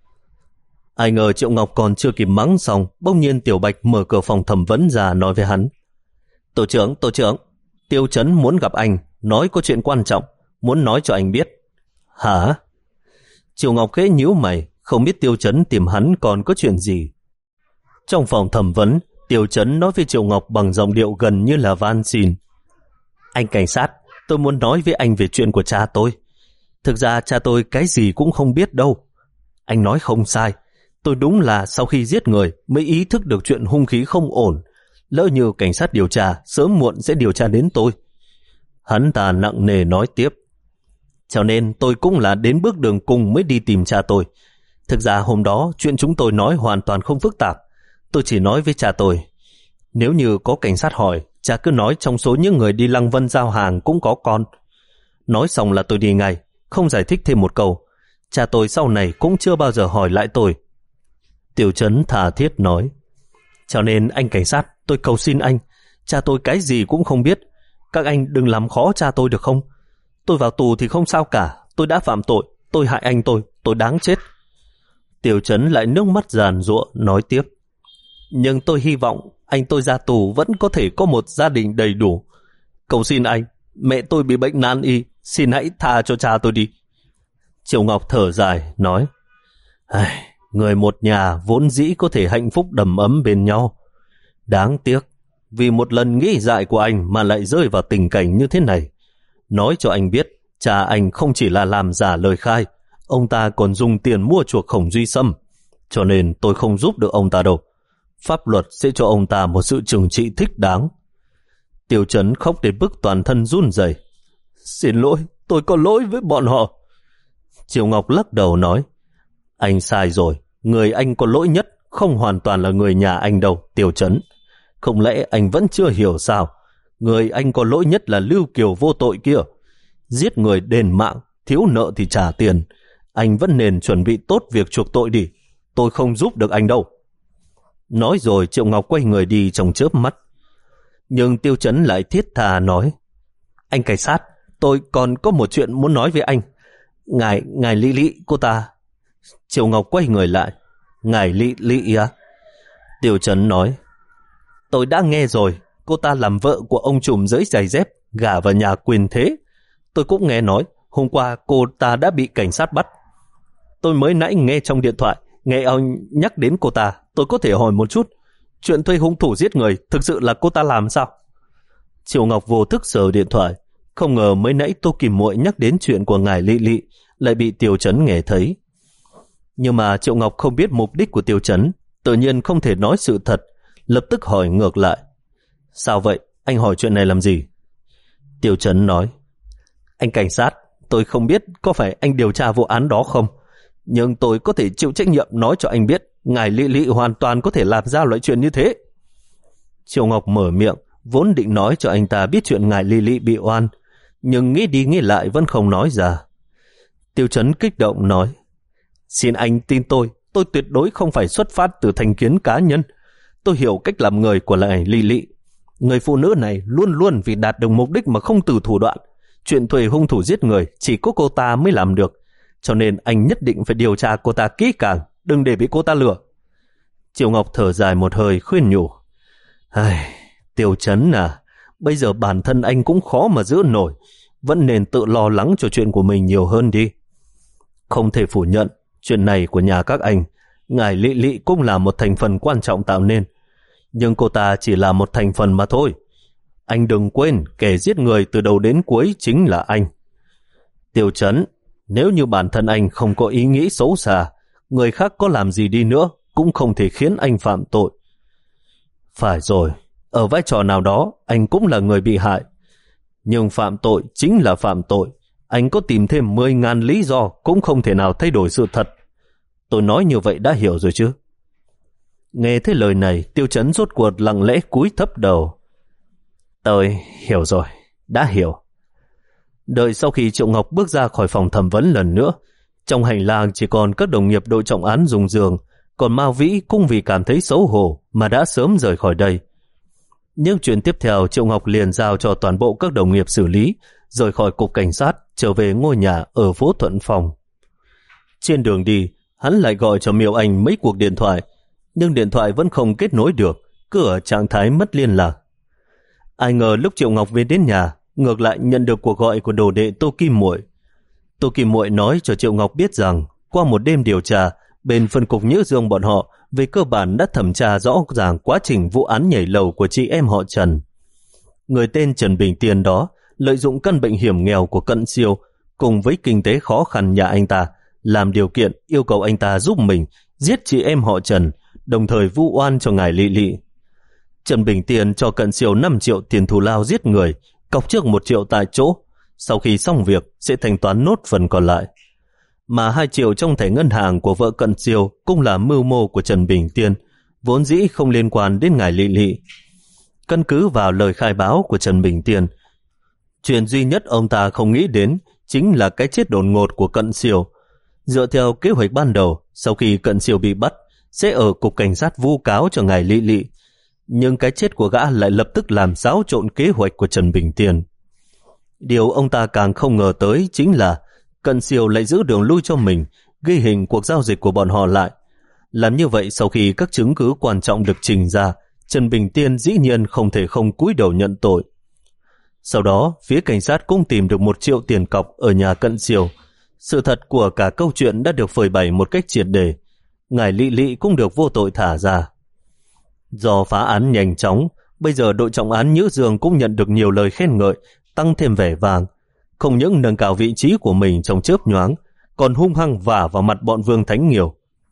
A: Ai ngờ Triệu Ngọc còn chưa kịp mắng xong, bỗng nhiên Tiểu Bạch mở cửa phòng thẩm vấn ra nói với hắn. Tổ trưởng, tổ trưởng, Tiêu Chấn muốn gặp anh, nói có chuyện quan trọng, muốn nói cho anh biết. Hả? Triệu Ngọc khẽ nhíu mày, không biết Tiêu Chấn tìm hắn còn có chuyện gì. Trong phòng thẩm vấn, Tiêu Chấn nói với Triệu Ngọc bằng giọng điệu gần như là van xin. Anh cảnh sát, tôi muốn nói với anh về chuyện của cha tôi. Thực ra cha tôi cái gì cũng không biết đâu. Anh nói không sai, tôi đúng là sau khi giết người mới ý thức được chuyện hung khí không ổn. Lỡ như cảnh sát điều tra, sớm muộn sẽ điều tra đến tôi. Hắn ta nặng nề nói tiếp. Cho nên tôi cũng là đến bước đường cùng mới đi tìm cha tôi. Thực ra hôm đó chuyện chúng tôi nói hoàn toàn không phức tạp. Tôi chỉ nói với cha tôi, nếu như có cảnh sát hỏi, cha cứ nói trong số những người đi Lăng Vân giao hàng cũng có con. Nói xong là tôi đi ngay, không giải thích thêm một câu. Cha tôi sau này cũng chưa bao giờ hỏi lại tôi. Tiểu Trấn tha thiết nói. Cho nên anh cảnh sát, tôi cầu xin anh, cha tôi cái gì cũng không biết. Các anh đừng làm khó cha tôi được không? Tôi vào tù thì không sao cả, tôi đã phạm tội, tôi hại anh tôi, tôi đáng chết. Tiểu Trấn lại nước mắt giàn giụa nói tiếp. Nhưng tôi hy vọng anh tôi ra tù vẫn có thể có một gia đình đầy đủ. Cầu xin anh, mẹ tôi bị bệnh nan y, xin hãy tha cho cha tôi đi. Triệu Ngọc thở dài, nói. Người một nhà vốn dĩ có thể hạnh phúc đầm ấm bên nhau. Đáng tiếc, vì một lần nghĩ dại của anh mà lại rơi vào tình cảnh như thế này. Nói cho anh biết, cha anh không chỉ là làm giả lời khai, ông ta còn dùng tiền mua chuộc Khổng Duy Sâm. Cho nên tôi không giúp được ông ta đâu. Pháp luật sẽ cho ông ta một sự trừng trị thích đáng. Tiêu Chấn khóc đến bức toàn thân run rẩy. Xin lỗi, tôi có lỗi với bọn họ. Triệu Ngọc lắc đầu nói. Anh sai rồi, người anh có lỗi nhất không hoàn toàn là người nhà anh đâu, Tiêu Chấn. Không lẽ anh vẫn chưa hiểu sao? Người anh có lỗi nhất là Lưu Kiều vô tội kia. Giết người đền mạng, thiếu nợ thì trả tiền. Anh vẫn nên chuẩn bị tốt việc chuộc tội đi. Tôi không giúp được anh đâu. Nói rồi Triệu Ngọc quay người đi trong chớp mắt. Nhưng Tiêu Chấn lại thiết tha nói. Anh cảnh sát, tôi còn có một chuyện muốn nói với anh. Ngài, ngài Lý Lý, cô ta. Triệu Ngọc quay người lại. Ngài Lý Lý à? Tiêu Chấn nói. Tôi đã nghe rồi, cô ta làm vợ của ông trùm giới giày dép, gả vào nhà quyền thế. Tôi cũng nghe nói, hôm qua cô ta đã bị cảnh sát bắt. Tôi mới nãy nghe trong điện thoại, nghe ông nhắc đến cô ta, tôi có thể hỏi một chút. chuyện thuê hung thủ giết người thực sự là cô ta làm sao? Triệu Ngọc vô thức sờ điện thoại, không ngờ mới nãy Tô Kim Muội nhắc đến chuyện của ngài Lị Lị lại bị Tiêu Chấn nghe thấy. Nhưng mà Triệu Ngọc không biết mục đích của Tiêu Chấn, tự nhiên không thể nói sự thật, lập tức hỏi ngược lại. Sao vậy? Anh hỏi chuyện này làm gì? Tiêu Chấn nói, anh cảnh sát, tôi không biết có phải anh điều tra vụ án đó không, nhưng tôi có thể chịu trách nhiệm nói cho anh biết ngài Lị Lị hoàn toàn có thể làm ra loại chuyện như thế. Triệu Ngọc mở miệng, vốn định nói cho anh ta biết chuyện ngài Lị Lị bị oan, nhưng nghĩ đi nghĩ lại vẫn không nói ra. Tiêu Chấn kích động nói, xin anh tin tôi, tôi tuyệt đối không phải xuất phát từ thành kiến cá nhân. Tôi hiểu cách làm người của ngài Lị Lị. Người phụ nữ này luôn luôn vì đạt được mục đích mà không từ thủ đoạn. Chuyện thuê hung thủ giết người chỉ có cô ta mới làm được, cho nên anh nhất định phải điều tra cô ta kỹ càng, đừng để bị cô ta lừa. Triệu Ngọc thở dài một hơi khuyên nhủ, ai, Tiêu Chấn à, bây giờ bản thân anh cũng khó mà giữ nổi, vẫn nên tự lo lắng cho chuyện của mình nhiều hơn đi. Không thể phủ nhận, chuyện này của nhà các anh, ngài Lị Lị cũng là một thành phần quan trọng tạo nên, nhưng cô ta chỉ là một thành phần mà thôi. Anh đừng quên, kẻ giết người từ đầu đến cuối chính là anh. Tiêu Chấn, nếu như bản thân anh không có ý nghĩ xấu xa, người khác có làm gì đi nữa cũng không thể khiến anh phạm tội. Phải rồi, ở vai trò nào đó anh cũng là người bị hại, nhưng phạm tội chính là phạm tội. Anh có tìm thêm mười ngàn lý do cũng không thể nào thay đổi sự thật. Tôi nói như vậy đã hiểu rồi chứ? Nghe thấy lời này, Tiêu Chấn rốt cuộc lặng lẽ cúi thấp đầu. Tôi hiểu rồi, đã hiểu. Đợi sau khi Triệu Ngọc bước ra khỏi phòng thẩm vấn lần nữa, trong hành lang chỉ còn các đồng nghiệp đội trọng án dùng giường, còn Mao Vĩ cũng vì cảm thấy xấu hổ mà đã sớm rời khỏi đây. Nhưng chuyện tiếp theo Triệu Ngọc liền giao cho toàn bộ các đồng nghiệp xử lý, rời khỏi cục cảnh sát, trở về ngôi nhà ở phố Thuận Phong. Trên đường đi, hắn lại gọi cho Miêu Anh mấy cuộc điện thoại, nhưng điện thoại vẫn không kết nối được, cứ ở trạng thái mất liên lạc. Ai ngờ lúc Triệu Ngọc về đến nhà, ngược lại nhận được cuộc gọi của đồ đệ Tô Kim Muội. Tô Kim Muội nói cho Triệu Ngọc biết rằng, qua một đêm điều tra, bên phân cục Nhữ Dương bọn họ về cơ bản đã thẩm tra rõ ràng quá trình vụ án nhảy lầu của chị em họ Trần. Người tên Trần Bình Tiên đó lợi dụng căn bệnh hiểm nghèo của Cận Siêu cùng với kinh tế khó khăn nhà anh ta, làm điều kiện yêu cầu anh ta giúp mình giết chị em họ Trần, đồng thời vu oan cho ngài Lị Lị. Trần Bình Tiên cho Cận Siêu năm triệu tiền thù lao giết người, cọc trước một triệu tại chỗ, sau khi xong việc sẽ thanh toán nốt phần còn lại. Mà hai triệu trong thẻ ngân hàng của vợ Cận Siêu cũng là mưu mô của Trần Bình Tiên, vốn dĩ không liên quan đến ngài Lị Lị. Căn cứ vào lời khai báo của Trần Bình Tiên, chuyện duy nhất ông ta không nghĩ đến chính là cái chết đột ngột của Cận Siêu. Dựa theo kế hoạch ban đầu, sau khi Cận Siêu bị bắt, sẽ ở cục cảnh sát vu cáo cho ngài Lị Lị. Nhưng cái chết của gã lại lập tức làm xáo trộn kế hoạch của Trần Bình Tiên. Điều ông ta càng không ngờ tới chính là Cận Siêu lại giữ đường lui cho mình, ghi hình cuộc giao dịch của bọn họ lại. Làm như vậy, sau khi các chứng cứ quan trọng được trình ra, Trần Bình Tiên dĩ nhiên không thể không cúi đầu nhận tội. Sau đó, phía cảnh sát cũng tìm được một triệu tiền cọc ở nhà Cận Siêu. Sự thật của cả câu chuyện đã được phơi bày một cách triệt để. Ngài Lị Lị cũng được vô tội thả ra. Do phá án nhanh chóng, bây giờ đội trọng án Nhữ Dương cũng nhận được nhiều lời khen ngợi, tăng thêm vẻ vang. Không những nâng cao vị trí của mình trong chớp nhoáng, còn hung hăng vả vào mặt bọn Vương Thánh Nghiêu.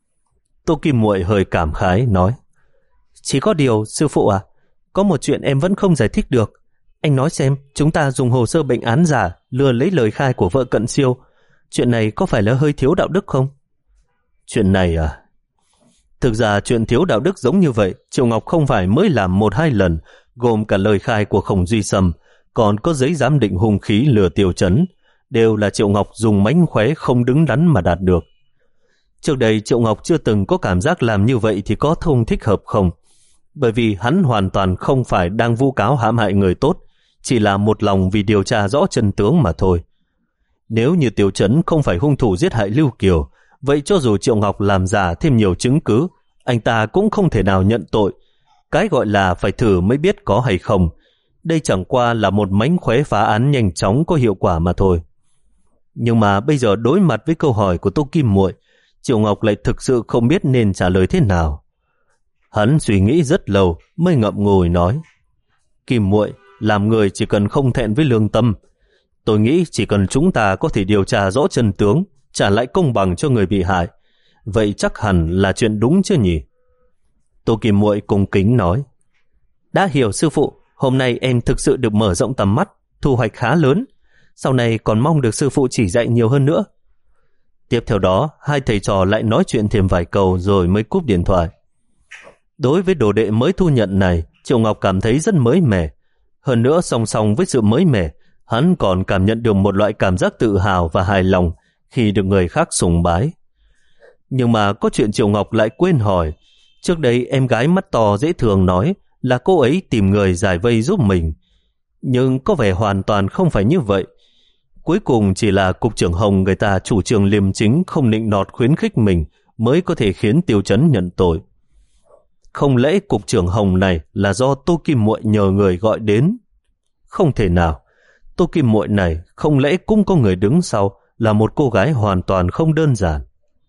A: Tô Kim Muội hơi cảm khái nói, chỉ có điều, sư phụ à, có một chuyện em vẫn không giải thích được. Anh nói xem, chúng ta dùng hồ sơ bệnh án giả lừa lấy lời khai của vợ Cận Siêu, chuyện này có phải là hơi thiếu đạo đức không? Chuyện này à? Thực ra chuyện thiếu đạo đức giống như vậy, Triệu Ngọc không phải mới làm một hai lần, gồm cả lời khai của Khổng Duy Sâm, còn có giấy giám định hung khí lừa Tiêu Chấn, đều là Triệu Ngọc dùng mánh khóe không đứng đắn mà đạt được. Trước đây Triệu Ngọc chưa từng có cảm giác làm như vậy thì có không thích hợp không, bởi vì hắn hoàn toàn không phải đang vu cáo hãm hại người tốt, chỉ là một lòng vì điều tra rõ chân tướng mà thôi. Nếu như Tiêu Chấn không phải hung thủ giết hại Lưu Kiều, vậy cho dù Triệu Ngọc làm giả thêm nhiều chứng cứ, anh ta cũng không thể nào nhận tội. Cái gọi là phải thử mới biết có hay không, đây chẳng qua là một mánh khóe phá án nhanh chóng có hiệu quả mà thôi. Nhưng mà bây giờ đối mặt với câu hỏi của Tô Kim Muội, Triệu Ngọc lại thực sự không biết nên trả lời thế nào. Hắn suy nghĩ rất lâu mới ngậm ngùi nói: Kim muội, làm người chỉ cần không thẹn với lương tâm. Tôi nghĩ chỉ cần chúng ta có thể điều tra rõ chân tướng, trả lại công bằng cho người bị hại, vậy chắc hẳn là chuyện đúng chứ nhỉ? Tô Kim muội cung kính nói: Đã hiểu sư phụ, hôm nay em thực sự được mở rộng tầm mắt, thu hoạch khá lớn. Sau này còn mong được sư phụ chỉ dạy nhiều hơn nữa. Tiếp theo đó, hai thầy trò lại nói chuyện thêm vài câu rồi mới cúp điện thoại. Đối với đồ đệ mới thu nhận này, Triệu Ngọc cảm thấy rất mới mẻ. Hơn nữa, song song với sự mới mẻ, hắn còn cảm nhận được một loại cảm giác tự hào và hài lòng khi được người khác sùng bái. Nhưng mà có chuyện Triệu Ngọc lại quên hỏi. Trước đây em gái mắt to dễ thường nói là cô ấy tìm người giải vây giúp mình. Nhưng có vẻ hoàn toàn không phải như vậy. Cuối cùng chỉ là cục trưởng Hồng người ta chủ trương liêm chính, không nịnh nọt khuyến khích mình mới có thể khiến Tiêu Chấn nhận tội. Không lẽ cục trưởng Hồng này là do Tô Kim muội nhờ người gọi đến? Không thể nào. Tô Kim muội này không lẽ cũng có người đứng sau, là một cô gái hoàn toàn không đơn giản.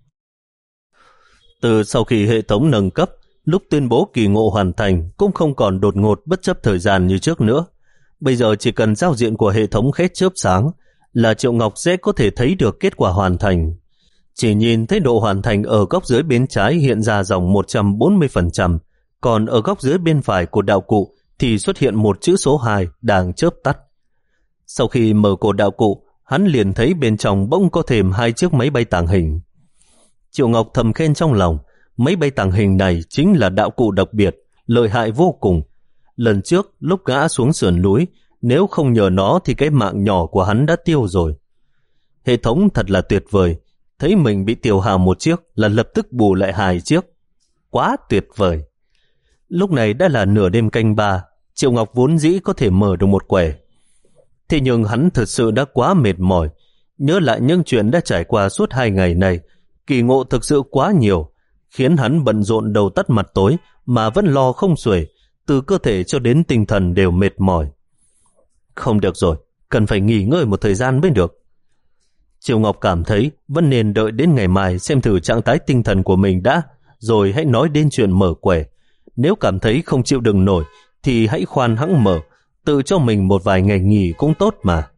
A: Từ sau khi hệ thống nâng cấp, lúc tuyên bố kỳ ngộ hoàn thành cũng không còn đột ngột bất chấp thời gian như trước nữa. Bây giờ chỉ cần giao diện của hệ thống khét chớp sáng là Triệu Ngọc sẽ có thể thấy được kết quả hoàn thành. Chỉ nhìn thấy độ hoàn thành ở góc dưới bên trái hiện ra dòng một trăm bốn mươi phần trăm, còn ở góc dưới bên phải của đạo cụ thì xuất hiện một chữ số hai đang chớp tắt. Sau khi mở cổ đạo cụ, hắn liền thấy bên trong bỗng có thêm hai chiếc máy bay tàng hình. Triệu Ngọc thầm khen trong lòng, máy bay tàng hình này chính là đạo cụ đặc biệt, lợi hại vô cùng. Lần trước lúc gã xuống sườn núi, nếu không nhờ nó thì cái mạng nhỏ của hắn đã tiêu rồi. Hệ thống thật là tuyệt vời, thấy mình bị tiêu hao một chiếc là lập tức bù lại hai chiếc. Quá tuyệt vời. Lúc này đã là nửa đêm canh ba, Triệu Ngọc vốn dĩ có thể mở được một quẻ. Thế nhưng hắn thật sự đã quá mệt mỏi, nhớ lại những chuyện đã trải qua suốt hai ngày này, kỳ ngộ thực sự quá nhiều, khiến hắn bận rộn đầu tắt mặt tối mà vẫn lo không xuể, từ cơ thể cho đến tinh thần đều mệt mỏi. Không được rồi, cần phải nghỉ ngơi một thời gian mới được. Triệu Ngọc cảm thấy vẫn nên đợi đến ngày mai xem thử trạng thái tinh thần của mình đã, rồi hãy nói đến chuyện mở quẻ. Nếu cảm thấy không chịu đựng nổi thì hãy khoan hãng mở, tự cho mình một vài ngày nghỉ cũng tốt mà.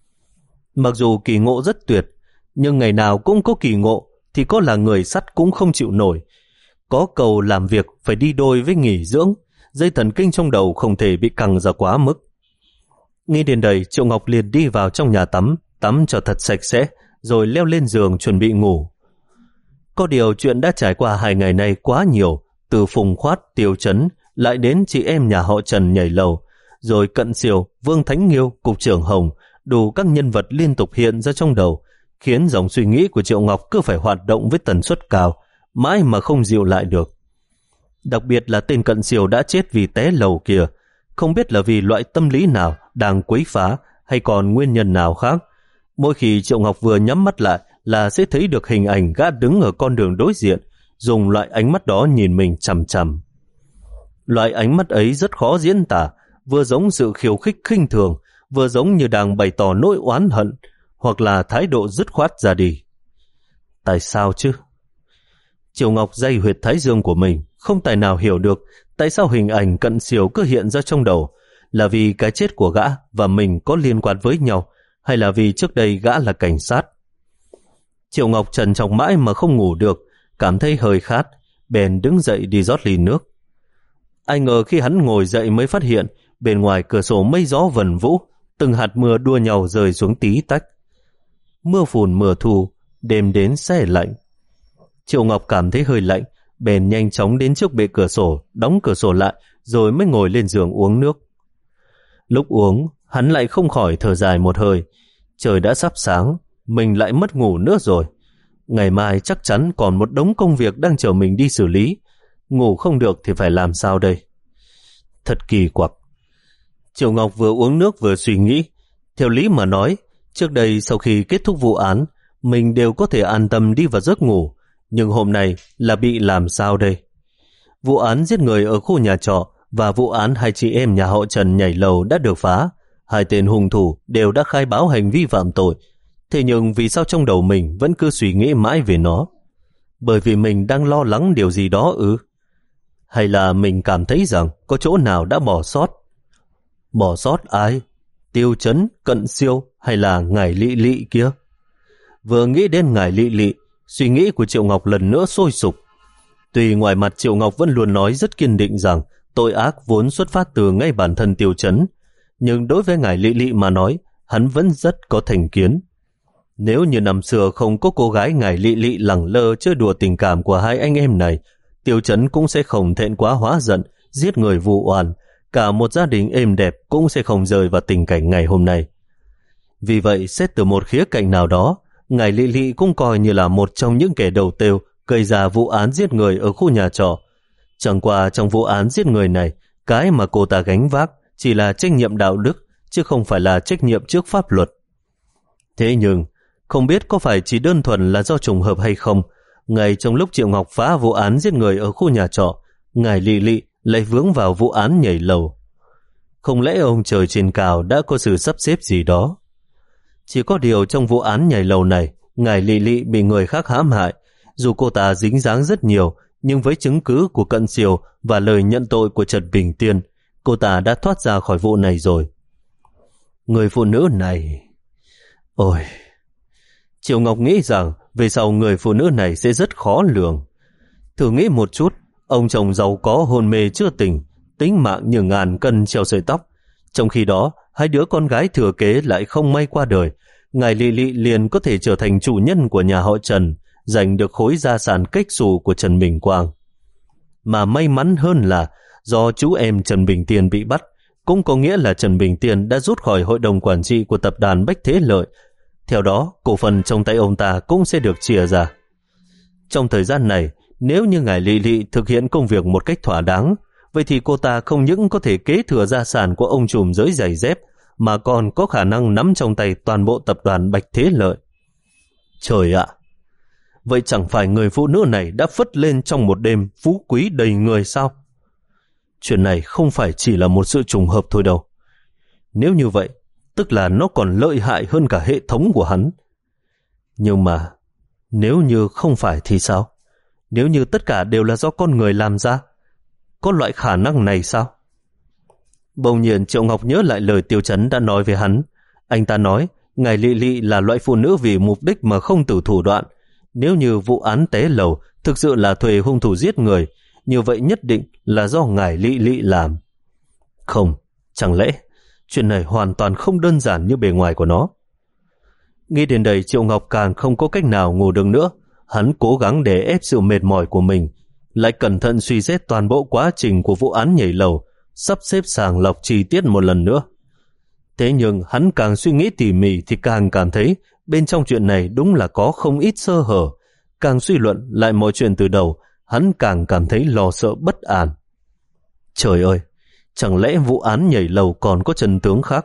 A: Mặc dù kỳ ngộ rất tuyệt, nhưng ngày nào cũng có kỳ ngộ thì có là người sắt cũng không chịu nổi. Có cầu làm việc phải đi đôi với nghỉ dưỡng, dây thần kinh trong đầu không thể bị căng ra quá mức. Nghĩ đến đây, Triệu Ngọc liền đi vào trong nhà tắm, tắm cho thật sạch sẽ, rồi leo lên giường chuẩn bị ngủ. Có điều chuyện đã trải qua hai ngày nay quá nhiều, từ Phùng Khoát, Tiêu Chấn, lại đến chị em nhà họ Trần nhảy lầu, rồi Cận Siêu, Vương Thánh Nghiêu, cục trưởng Hồng, đủ các nhân vật liên tục hiện ra trong đầu, khiến dòng suy nghĩ của Triệu Ngọc cứ phải hoạt động với tần suất cao, mãi mà không dịu lại được. Đặc biệt là tên Cận Siêu đã chết vì té lầu kia, không biết là vì loại tâm lý nào đang quấy phá hay còn nguyên nhân nào khác. Mỗi khi Triệu Ngọc vừa nhắm mắt lại là sẽ thấy được hình ảnh gã đứng ở con đường đối diện, dùng loại ánh mắt đó nhìn mình chằm chằm. Loại ánh mắt ấy rất khó diễn tả, vừa giống sự khiêu khích khinh thường, vừa giống như đang bày tỏ nỗi oán hận, hoặc là thái độ dứt khoát ra đi. Tại sao chứ? Triệu Ngọc day huyệt thái dương của mình, không tài nào hiểu được tại sao hình ảnh Cận Siêu cứ hiện ra trong đầu, là vì cái chết của gã và mình có liên quan với nhau, hay là vì trước đây gã là cảnh sát. Triệu Ngọc trần trọc mãi mà không ngủ được, cảm thấy hơi khát, bèn đứng dậy đi rót ly nước. Ai ngờ khi hắn ngồi dậy mới phát hiện bên ngoài cửa sổ mây gió vần vũ, từng hạt mưa đua nhau rơi xuống tí tách. Mưa phùn mưa thu, đêm đến se lạnh. Triệu Ngọc cảm thấy hơi lạnh, bèn nhanh chóng đến trước bệ cửa sổ, đóng cửa sổ lại, rồi mới ngồi lên giường uống nước. Lúc uống, hắn lại không khỏi thở dài một hơi. Trời đã sắp sáng, mình lại mất ngủ nữa rồi. Ngày mai chắc chắn còn một đống công việc đang chờ mình đi xử lý. Ngủ không được thì phải làm sao đây? Thật kỳ quặc. Triệu Ngọc vừa uống nước vừa suy nghĩ. Theo lý mà nói, trước đây sau khi kết thúc vụ án, mình đều có thể an tâm đi vào giấc ngủ. Nhưng hôm nay là bị làm sao đây? Vụ án giết người ở khu nhà trọ và vụ án hai chị em nhà họ Trần nhảy lầu đã được phá. Hai tên hung thủ đều đã khai báo hành vi phạm tội. Thế nhưng vì sao trong đầu mình vẫn cứ suy nghĩ mãi về nó? Bởi vì mình đang lo lắng điều gì đó ư? Hay là mình cảm thấy rằng có chỗ nào đã bỏ sót? Bỏ sót ai? Tiêu Chấn, Cận Siêu hay là ngài Lị Lị kia? Vừa nghĩ đến ngài Lị Lị, suy nghĩ của Triệu Ngọc lần nữa sôi sục. Tuy ngoài mặt Triệu Ngọc vẫn luôn nói rất kiên định rằng tội ác vốn xuất phát từ ngay bản thân Tiêu Chấn, nhưng đối với ngài Lị Lị mà nói, hắn vẫn rất có thành kiến. Nếu như năm xưa không có cô gái ngài Lị Lị lẳng lơ chơi đùa tình cảm của hai anh em này, Tiêu Chấn cũng sẽ không thẹn quá hóa giận, giết người vu oan, cả một gia đình êm đẹp cũng sẽ không rơi vào tình cảnh ngày hôm nay. Vì vậy, xét từ một khía cạnh nào đó, ngài Lị Lị cũng coi như là một trong những kẻ đầu têu gây ra vụ án giết người ở khu nhà trọ. Chẳng qua trong vụ án giết người này, cái mà cô ta gánh vác chỉ là trách nhiệm đạo đức, chứ không phải là trách nhiệm trước pháp luật. Thế nhưng, không biết có phải chỉ đơn thuần là do trùng hợp hay không, ngay trong lúc Triệu Ngọc phá vụ án giết người ở khu nhà trọ, ngài Lị Lị lại vướng vào vụ án nhảy lầu. Không lẽ ông trời trên cao đã có sự sắp xếp gì đó? Chỉ có điều trong vụ án nhảy lầu này, ngài Lị Lị bị người khác hãm hại. Dù cô ta dính dáng rất nhiều, nhưng với chứng cứ của Cận Siêu và lời nhận tội của Trần Bình Tiên, cô ta đã thoát ra khỏi vụ này rồi. Người phụ nữ này... Ôi... Triệu Ngọc nghĩ rằng về sau người phụ nữ này sẽ rất khó lường. Thử nghĩ một chút, ông chồng giàu có hôn mê chưa tỉnh, tính mạng như ngàn cân treo sợi tóc. Trong khi đó, hai đứa con gái thừa kế lại không may qua đời. Ngài Lị Lị liền có thể trở thành chủ nhân của nhà họ Trần, giành được khối gia sản cách xù của Trần Bình Quang. Mà may mắn hơn là do chú em Trần Bình Tiên bị bắt, cũng có nghĩa là Trần Bình Tiên đã rút khỏi hội đồng quản trị của tập đoàn Bách Thế Lợi. Theo đó, cổ phần trong tay ông ta cũng sẽ được chia ra. Trong thời gian này, nếu như ngài Lị Lị thực hiện công việc một cách thỏa đáng, vậy thì cô ta không những có thể kế thừa gia sản của ông trùm giới giày dép, mà còn có khả năng nắm trong tay toàn bộ tập đoàn Bách Thế Lợi. Trời ạ! Vậy chẳng phải người phụ nữ này đã phất lên trong một đêm phú quý đầy người sao? Chuyện này không phải chỉ là một sự trùng hợp thôi đâu. Nếu như vậy, tức là nó còn lợi hại hơn cả hệ thống của hắn. Nhưng mà, nếu như không phải thì sao? Nếu như tất cả đều là do con người làm ra, có loại khả năng này sao? Bỗng nhiên Triệu Ngọc nhớ lại lời Tiêu Chấn đã nói với hắn. Anh ta nói, ngài Lị Lị là loại phụ nữ vì mục đích mà không từ thủ đoạn. Nếu như vụ án té lầu thực sự là thuê hung thủ giết người, như vậy nhất định là do ngài Lị Lị làm. Không, chẳng lẽ chuyện này hoàn toàn không đơn giản như bề ngoài của nó? Nghĩ đến đây, Triệu Ngọc càng không có cách nào ngủ được nữa. Hắn cố gắng để ép sự mệt mỏi của mình, lại cẩn thận suy xét toàn bộ quá trình của vụ án nhảy lầu, sắp xếp sàng lọc chi tiết một lần nữa. Thế nhưng hắn càng suy nghĩ tỉ mỉ thì càng cảm thấy bên trong chuyện này đúng là có không ít sơ hở. Càng suy luận lại mọi chuyện từ đầu, hắn càng cảm thấy lo sợ bất an. Trời ơi, chẳng lẽ vụ án nhảy lầu còn có chân tướng khác?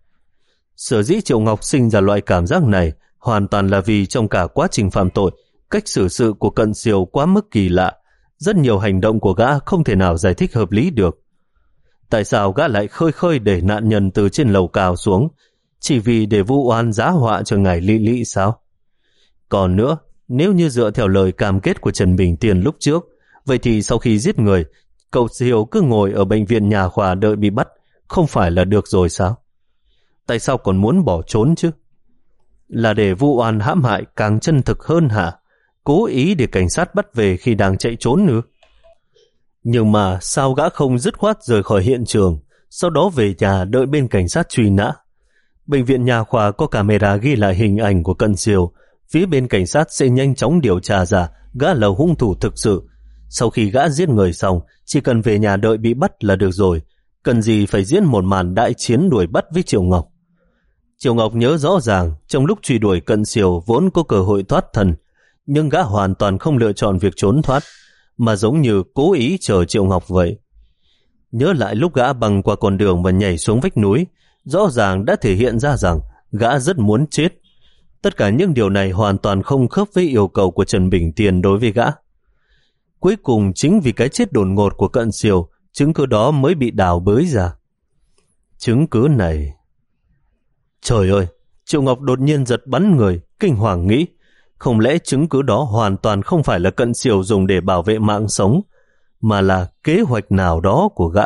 A: Sở dĩ Triệu Ngọc sinh ra loại cảm giác này hoàn toàn là vì trong cả quá trình phạm tội, cách xử sự của Cận Siêu quá mức kỳ lạ. Rất nhiều hành động của gã không thể nào giải thích hợp lý được. Tại sao gã lại khơi khơi để nạn nhân từ trên lầu cao xuống, chỉ vì để vu oan giá họa cho ngài Lị Lị sao? Còn nữa, nếu như dựa theo lời cam kết của Trần Bình Tiên lúc trước, vậy thì sau khi giết người, cậu Siêu cứ ngồi ở bệnh viện nhà khoa đợi bị bắt, không phải là được rồi sao? Tại sao còn muốn bỏ trốn chứ? Là để vu oan hãm hại càng chân thực hơn hả? Cố ý để cảnh sát bắt về khi đang chạy trốn nữa. Nhưng mà sao gã không dứt khoát rời khỏi hiện trường, sau đó về nhà đợi bên cảnh sát truy nã? Bệnh viện nhà khoa có camera ghi lại hình ảnh của Cận Siêu, phía bên cảnh sát sẽ nhanh chóng điều tra ra gã là hung thủ thực sự. Sau khi gã giết người xong, chỉ cần về nhà đợi bị bắt là được rồi, cần gì phải diễn một màn đại chiến đuổi bắt với Triệu Ngọc. Triệu Ngọc nhớ rõ ràng, trong lúc truy đuổi Cận Siêu vốn có cơ hội thoát thân, nhưng gã hoàn toàn không lựa chọn việc trốn thoát, mà giống như cố ý chờ Triệu Ngọc vậy. Nhớ lại lúc gã băng qua con đường và nhảy xuống vách núi, rõ ràng đã thể hiện ra rằng gã rất muốn chết. Tất cả những điều này hoàn toàn không khớp với yêu cầu của Trần Bình Tiên đối với gã. Cuối cùng chính vì cái chết đột ngột của Cận Siêu, chứng cứ đó mới bị đào bới ra. Chứng cứ này... Trời ơi! Triệu Ngọc đột nhiên giật bắn người, kinh hoàng nghĩ, không lẽ chứng cứ đó hoàn toàn không phải là Cận Siêu dùng để bảo vệ mạng sống, mà là kế hoạch nào đó của gã.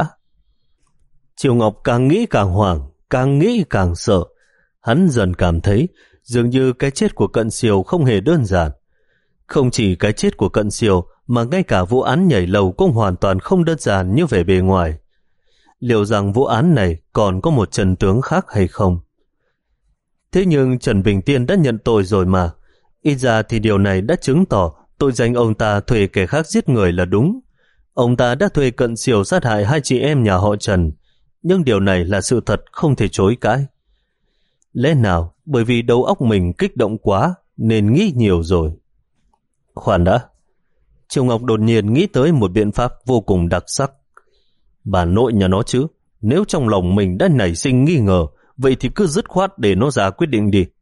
A: Triệu Ngọc càng nghĩ càng hoảng, càng nghĩ càng sợ. Hắn dần cảm thấy dường như cái chết của Cận Siêu không hề đơn giản. Không chỉ cái chết của Cận Siêu mà ngay cả vụ án nhảy lầu cũng hoàn toàn không đơn giản như vẻ bề ngoài. Liệu rằng vụ án này còn có một chân tướng khác hay không? Thế nhưng Trần Bình Tiên đã nhận tội rồi mà. Ít ra thì điều này đã chứng tỏ tội danh ông ta thuê kẻ khác giết người là đúng. Ông ta đã thuê Cận Siêu sát hại hai chị em nhà họ Trần. Nhưng điều này là sự thật không thể chối cãi. Lẽ nào bởi vì đầu óc mình kích động quá nên nghĩ nhiều rồi? Khoan đã. Triệu Ngọc đột nhiên nghĩ tới một biện pháp vô cùng đặc sắc. Bà nội nhà nó chứ. Nếu trong lòng mình đã nảy sinh nghi ngờ, vậy thì cứ dứt khoát để nó ra quyết định đi.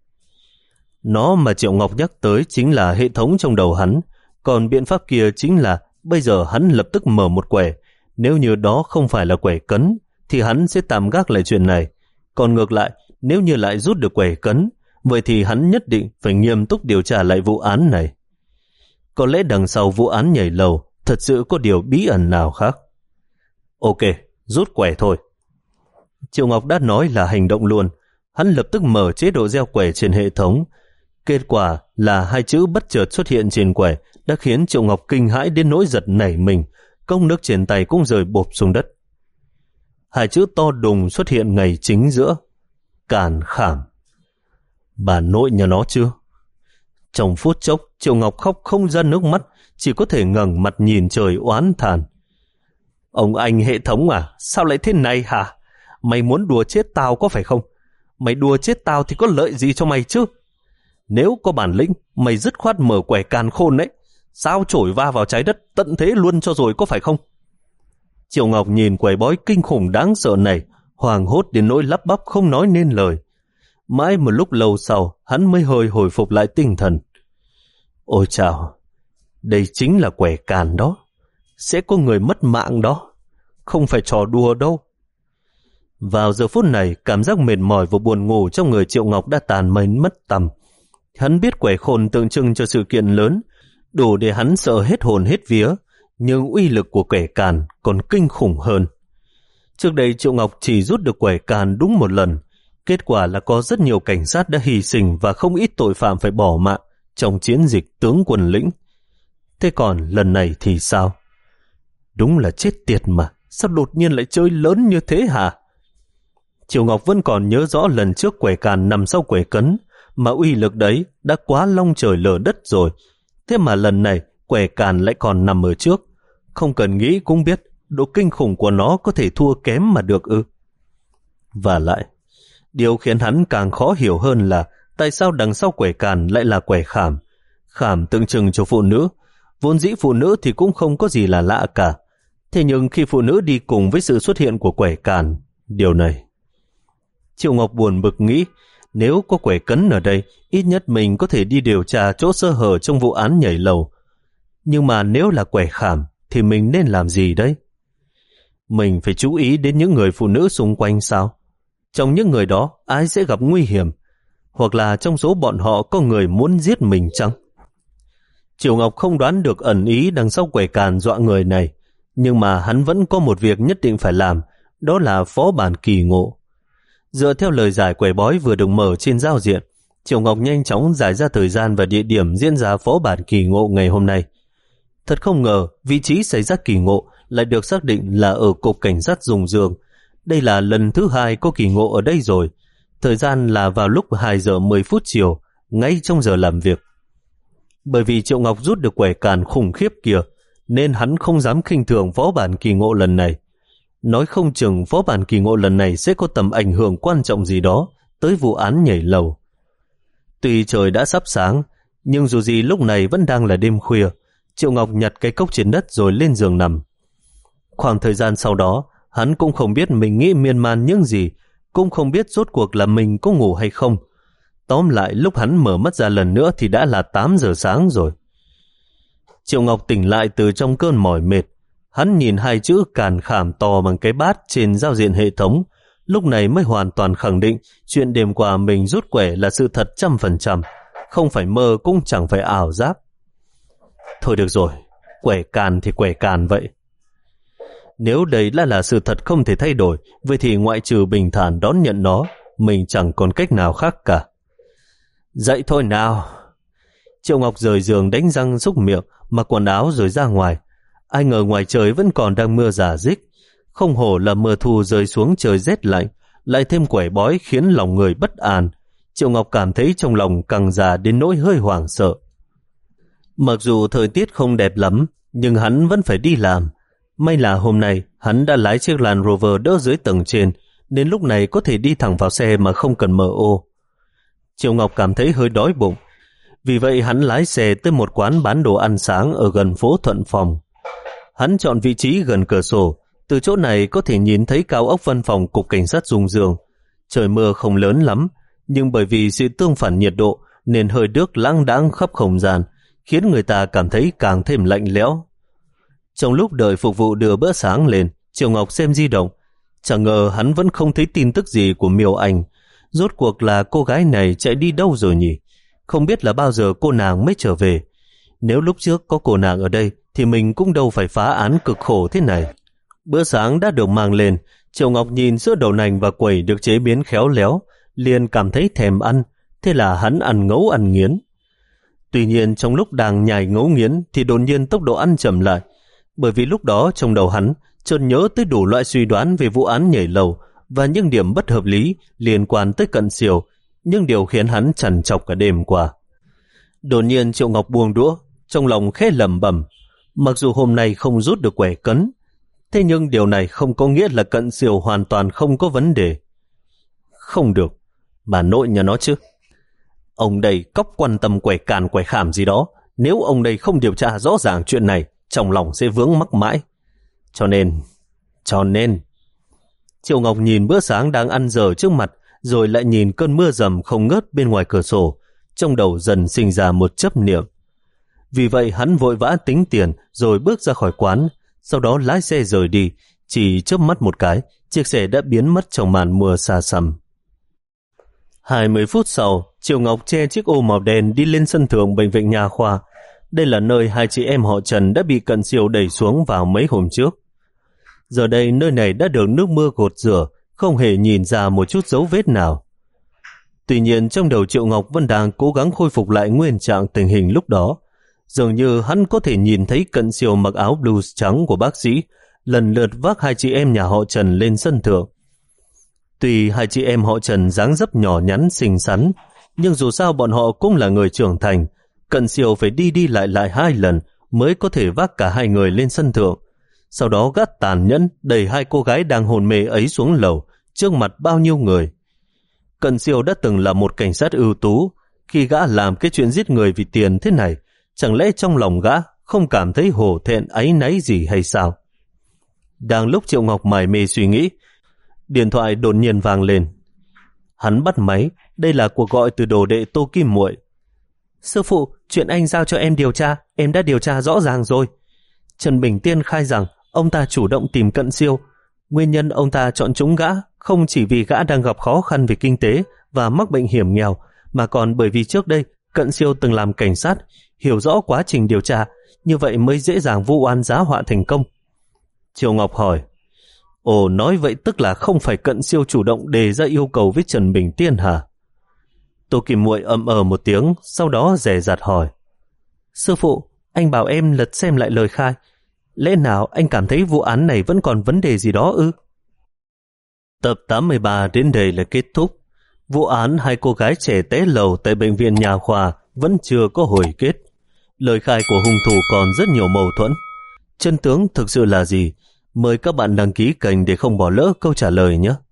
A: Nó mà Triệu Ngọc nhắc tới chính là hệ thống trong đầu hắn. Còn biện pháp kia chính là bây giờ hắn lập tức mở một quẻ. Nếu như đó không phải là quẻ cấn thì hắn sẽ tạm gác lại chuyện này. Còn ngược lại, nếu như lại rút được quẻ cấn, vậy thì hắn nhất định phải nghiêm túc điều tra lại vụ án này. Có lẽ đằng sau vụ án nhảy lầu thật sự có điều bí ẩn nào khác. Ok, rút quẻ thôi. Triệu Ngọc đã nói là hành động luôn. Hắn lập tức mở chế độ gieo quẻ trên hệ thống. Kết quả là hai chữ bất chợt xuất hiện trên quẻ đã khiến Triệu Ngọc kinh hãi đến nỗi giật nảy mình. Cốc nước trên tay cũng rơi bộp xuống đất. Hai chữ to đùng xuất hiện ngay chính giữa. Càn Khảm. Bà nội nhà nó chưa? Trong phút chốc, Triệu Ngọc khóc không ra nước mắt, chỉ có thể ngẩng mặt nhìn trời oán thàn. Ông anh hệ thống à, sao lại thế này hả? Mày muốn đùa chết tao có phải không? Mày đùa chết tao thì có lợi gì cho mày chứ? Nếu có bản lĩnh, mày dứt khoát mở quẻ càn khôn đấy. Sao chổi va vào trái đất tận thế luôn cho rồi có phải không? Triệu Ngọc nhìn quẻ bói kinh khủng đáng sợ này, hoàng hốt đến nỗi lắp bắp không nói nên lời. Mãi một lúc lâu sau, hắn mới hơi hồi phục lại tinh thần. Ôi chào, đây chính là quẻ càn đó. Sẽ có người mất mạng đó. Không phải trò đùa đâu. Vào giờ phút này, cảm giác mệt mỏi và buồn ngủ trong người Triệu Ngọc đã tàn mây mất tăm. Hắn biết quẻ khôn tượng trưng cho sự kiện lớn, đủ để hắn sợ hết hồn hết vía, nhưng uy lực của quẻ càn còn kinh khủng hơn. Trước đây Triệu Ngọc chỉ rút được quẻ càn đúng một lần, kết quả là có rất nhiều cảnh sát đã hy sinh và không ít tội phạm phải bỏ mạng trong chiến dịch tướng quân lĩnh. Thế còn lần này thì sao? Đúng là chết tiệt mà, sao đột nhiên lại chơi lớn như thế hả? Triệu Ngọc vẫn còn nhớ rõ lần trước quẻ càn nằm sau quẻ cấn, mà uy lực đấy đã quá long trời lở đất rồi. Thế mà lần này quẻ càn lại còn nằm ở trước. Không cần nghĩ cũng biết độ kinh khủng của nó có thể thua kém mà được ư. Và lại, điều khiến hắn càng khó hiểu hơn là tại sao đằng sau quẻ càn lại là quẻ khảm. Khảm tượng trưng cho phụ nữ. Vốn dĩ phụ nữ thì cũng không có gì là lạ cả. Thế nhưng khi phụ nữ đi cùng với sự xuất hiện của quẻ càn, điều này... Triệu Ngọc buồn bực nghĩ, nếu có quẻ cấn ở đây, ít nhất mình có thể đi điều tra chỗ sơ hở trong vụ án nhảy lầu. Nhưng mà nếu là quẻ khảm, thì mình nên làm gì đấy? Mình phải chú ý đến những người phụ nữ xung quanh sao? Trong những người đó, ai sẽ gặp nguy hiểm? Hoặc là trong số bọn họ có người muốn giết mình chăng? Triệu Ngọc không đoán được ẩn ý đằng sau quẻ càn dọa người này, nhưng mà hắn vẫn có một việc nhất định phải làm, đó là phó bản kỳ ngộ. Dựa theo lời giải quẻ bói vừa được mở trên giao diện, Triệu Ngọc nhanh chóng giải ra thời gian và địa điểm diễn ra phó bản kỳ ngộ ngày hôm nay. Thật không ngờ, vị trí xảy ra kỳ ngộ lại được xác định là ở cục cảnh sát Dùng Dương. Đây là lần thứ hai có kỳ ngộ ở đây rồi. Thời gian là vào lúc hai giờ mười phút chiều, ngay trong giờ làm việc. Bởi vì Triệu Ngọc rút được quẻ càn khủng khiếp kia, nên hắn không dám khinh thường phó bản kỳ ngộ lần này. Nói không chừng phó bản kỳ ngộ lần này sẽ có tầm ảnh hưởng quan trọng gì đó tới vụ án nhảy lầu. Tuy trời đã sắp sáng, nhưng dù gì lúc này vẫn đang là đêm khuya. Triệu Ngọc nhặt cái cốc trên đất rồi lên giường nằm. Khoảng thời gian sau đó, hắn cũng không biết mình nghĩ miên man những gì, cũng không biết rốt cuộc là mình có ngủ hay không. Tóm lại lúc hắn mở mắt ra lần nữa thì đã là tám giờ sáng rồi. Triệu Ngọc tỉnh lại từ trong cơn mỏi mệt. Hắn nhìn hai chữ càn khảm to bằng cái bát trên giao diện hệ thống, lúc này mới hoàn toàn khẳng định chuyện đêm qua mình rút quẻ là sự thật trăm phần trăm, không phải mơ cũng chẳng phải ảo giác. Thôi được rồi, quẻ càn thì quẻ càn vậy. Nếu đây là là sự thật không thể thay đổi, vậy thì ngoại trừ bình thản đón nhận nó, mình chẳng còn cách nào khác cả. Dậy thôi nào. Triệu Ngọc rời giường đánh răng xúc miệng, mặc quần áo rồi ra ngoài. Ai ngờ ngoài trời vẫn còn đang mưa rả rích. Không hổ là mưa thu rơi xuống trời rét lạnh, lại thêm quẻ bói khiến lòng người bất an. Triệu Ngọc cảm thấy trong lòng càng già đến nỗi hơi hoảng sợ. Mặc dù thời tiết không đẹp lắm, nhưng hắn vẫn phải đi làm. May là hôm nay hắn đã lái chiếc Land Rover đỡ dưới tầng trên, nên lúc này có thể đi thẳng vào xe mà không cần mở ô. Triệu Ngọc cảm thấy hơi đói bụng, vì vậy hắn lái xe tới một quán bán đồ ăn sáng ở gần phố Thuận Phòng. Hắn chọn vị trí gần cửa sổ, từ chỗ này có thể nhìn thấy cao ốc văn phòng cục cảnh sát Dung Dương. Trời mưa không lớn lắm, nhưng bởi vì sự tương phản nhiệt độ nên hơi nước lãng đãng khắp không gian, khiến người ta cảm thấy càng thêm lạnh lẽo. Trong lúc đợi phục vụ đưa bữa sáng lên, Triệu Ngọc xem di động. Chẳng ngờ hắn vẫn không thấy tin tức gì của Miêu Anh. Rốt cuộc là cô gái này chạy đi đâu rồi nhỉ? Không biết là bao giờ cô nàng mới trở về. Nếu lúc trước có cô nàng ở đây thì mình cũng đâu phải phá án cực khổ thế này. Bữa sáng đã được mang lên. Triệu Ngọc nhìn sữa đậu nành và quẩy được chế biến khéo léo, liền cảm thấy thèm ăn. Thế là hắn ăn ngấu ăn nghiến. Tuy nhiên trong lúc đang nhai ngấu nghiến thì đột nhiên tốc độ ăn chậm lại. Bởi vì lúc đó trong đầu hắn chợt nhớ tới đủ loại suy đoán về vụ án nhảy lầu và những điểm bất hợp lý liên quan tới Cận Siêu, nhưng điều khiến hắn trằn trọc cả đêm qua. Đột nhiên Triệu Ngọc buông đũa, trong lòng khẽ lẩm bẩm, mặc dù hôm nay không rút được quẻ cấn, thế nhưng điều này không có nghĩa là Cận Siêu hoàn toàn không có vấn đề. Không được, bà nội nhà nó chứ. Ông đây cóc quan tâm quẻ càn quẻ khảm gì đó, nếu ông đây không điều tra rõ ràng chuyện này, trong lòng sẽ vướng mắc mãi. Cho nên, cho nên... Triệu Ngọc nhìn bữa sáng đang ăn dở trước mặt, rồi lại nhìn cơn mưa rầm không ngớt bên ngoài cửa sổ, trong đầu dần sinh ra một chấp niệm. Vì vậy hắn vội vã tính tiền rồi bước ra khỏi quán, sau đó lái xe rời đi. Chỉ chớp mắt một cái, chiếc xe đã biến mất trong màn mưa xa xăm. hai mươi phút sau, Triệu Ngọc che chiếc ô màu đen đi lên sân thượng bệnh viện Nha Khoa. Đây là nơi hai chị em họ Trần đã bị Cận Siêu đẩy xuống vào mấy hôm trước. Giờ đây nơi này đã được nước mưa gột rửa, không hề nhìn ra một chút dấu vết nào. Tuy nhiên trong đầu Triệu Ngọc vẫn đang cố gắng khôi phục lại nguyên trạng tình hình lúc đó. Dường như hắn có thể nhìn thấy Cận Siêu mặc áo blues trắng của bác sĩ, lần lượt vác hai chị em nhà họ Trần lên sân thượng. Tuy hai chị em họ Trần dáng dấp nhỏ nhắn xinh xắn, nhưng dù sao bọn họ cũng là người trưởng thành. Cận Siêu phải đi đi lại lại hai lần mới có thể vác cả hai người lên sân thượng. Sau đó gã tàn nhẫn đẩy hai cô gái đang hôn mê ấy xuống lầu trước mặt bao nhiêu người. Cận Siêu đã từng là một cảnh sát ưu tú. Khi gã làm cái chuyện giết người vì tiền thế này, chẳng lẽ trong lòng gã không cảm thấy hổ thẹn áy náy gì hay sao? Đang lúc Triệu Ngọc mải mê suy nghĩ, điện thoại đột nhiên vang lên. Hắn bắt máy. Đây là cuộc gọi từ đồ đệ Tô Kim Muội. Sư phụ, chuyện anh giao cho em điều tra, em đã điều tra rõ ràng rồi. Trần Bình Tiên khai rằng ông ta chủ động tìm Cận Siêu. Nguyên nhân ông ta chọn chúng gã không chỉ vì gã đang gặp khó khăn về kinh tế và mắc bệnh hiểm nghèo, mà còn bởi vì trước đây Cận Siêu từng làm cảnh sát, hiểu rõ quá trình điều tra, như vậy mới dễ dàng vu oan giá họa thành công. Triều Ngọc hỏi, ồ, nói vậy tức là không phải Cận Siêu chủ động đề ra yêu cầu với Trần Bình Tiên hả? Tô Kim Muội ậm ờ một tiếng, sau đó dè dặt hỏi, sư phụ, anh bảo em lật xem lại lời khai. Lẽ nào anh cảm thấy vụ án này vẫn còn vấn đề gì đó ư? Tập tám mươi ba đến đây là kết thúc. Vụ án hai cô gái trẻ té lầu tại bệnh viện Nha Khoa vẫn chưa có hồi kết. Lời khai của hung thủ còn rất nhiều mâu thuẫn. Chân tướng thực sự là gì? Mời các bạn đăng ký kênh để không bỏ lỡ câu trả lời nhé.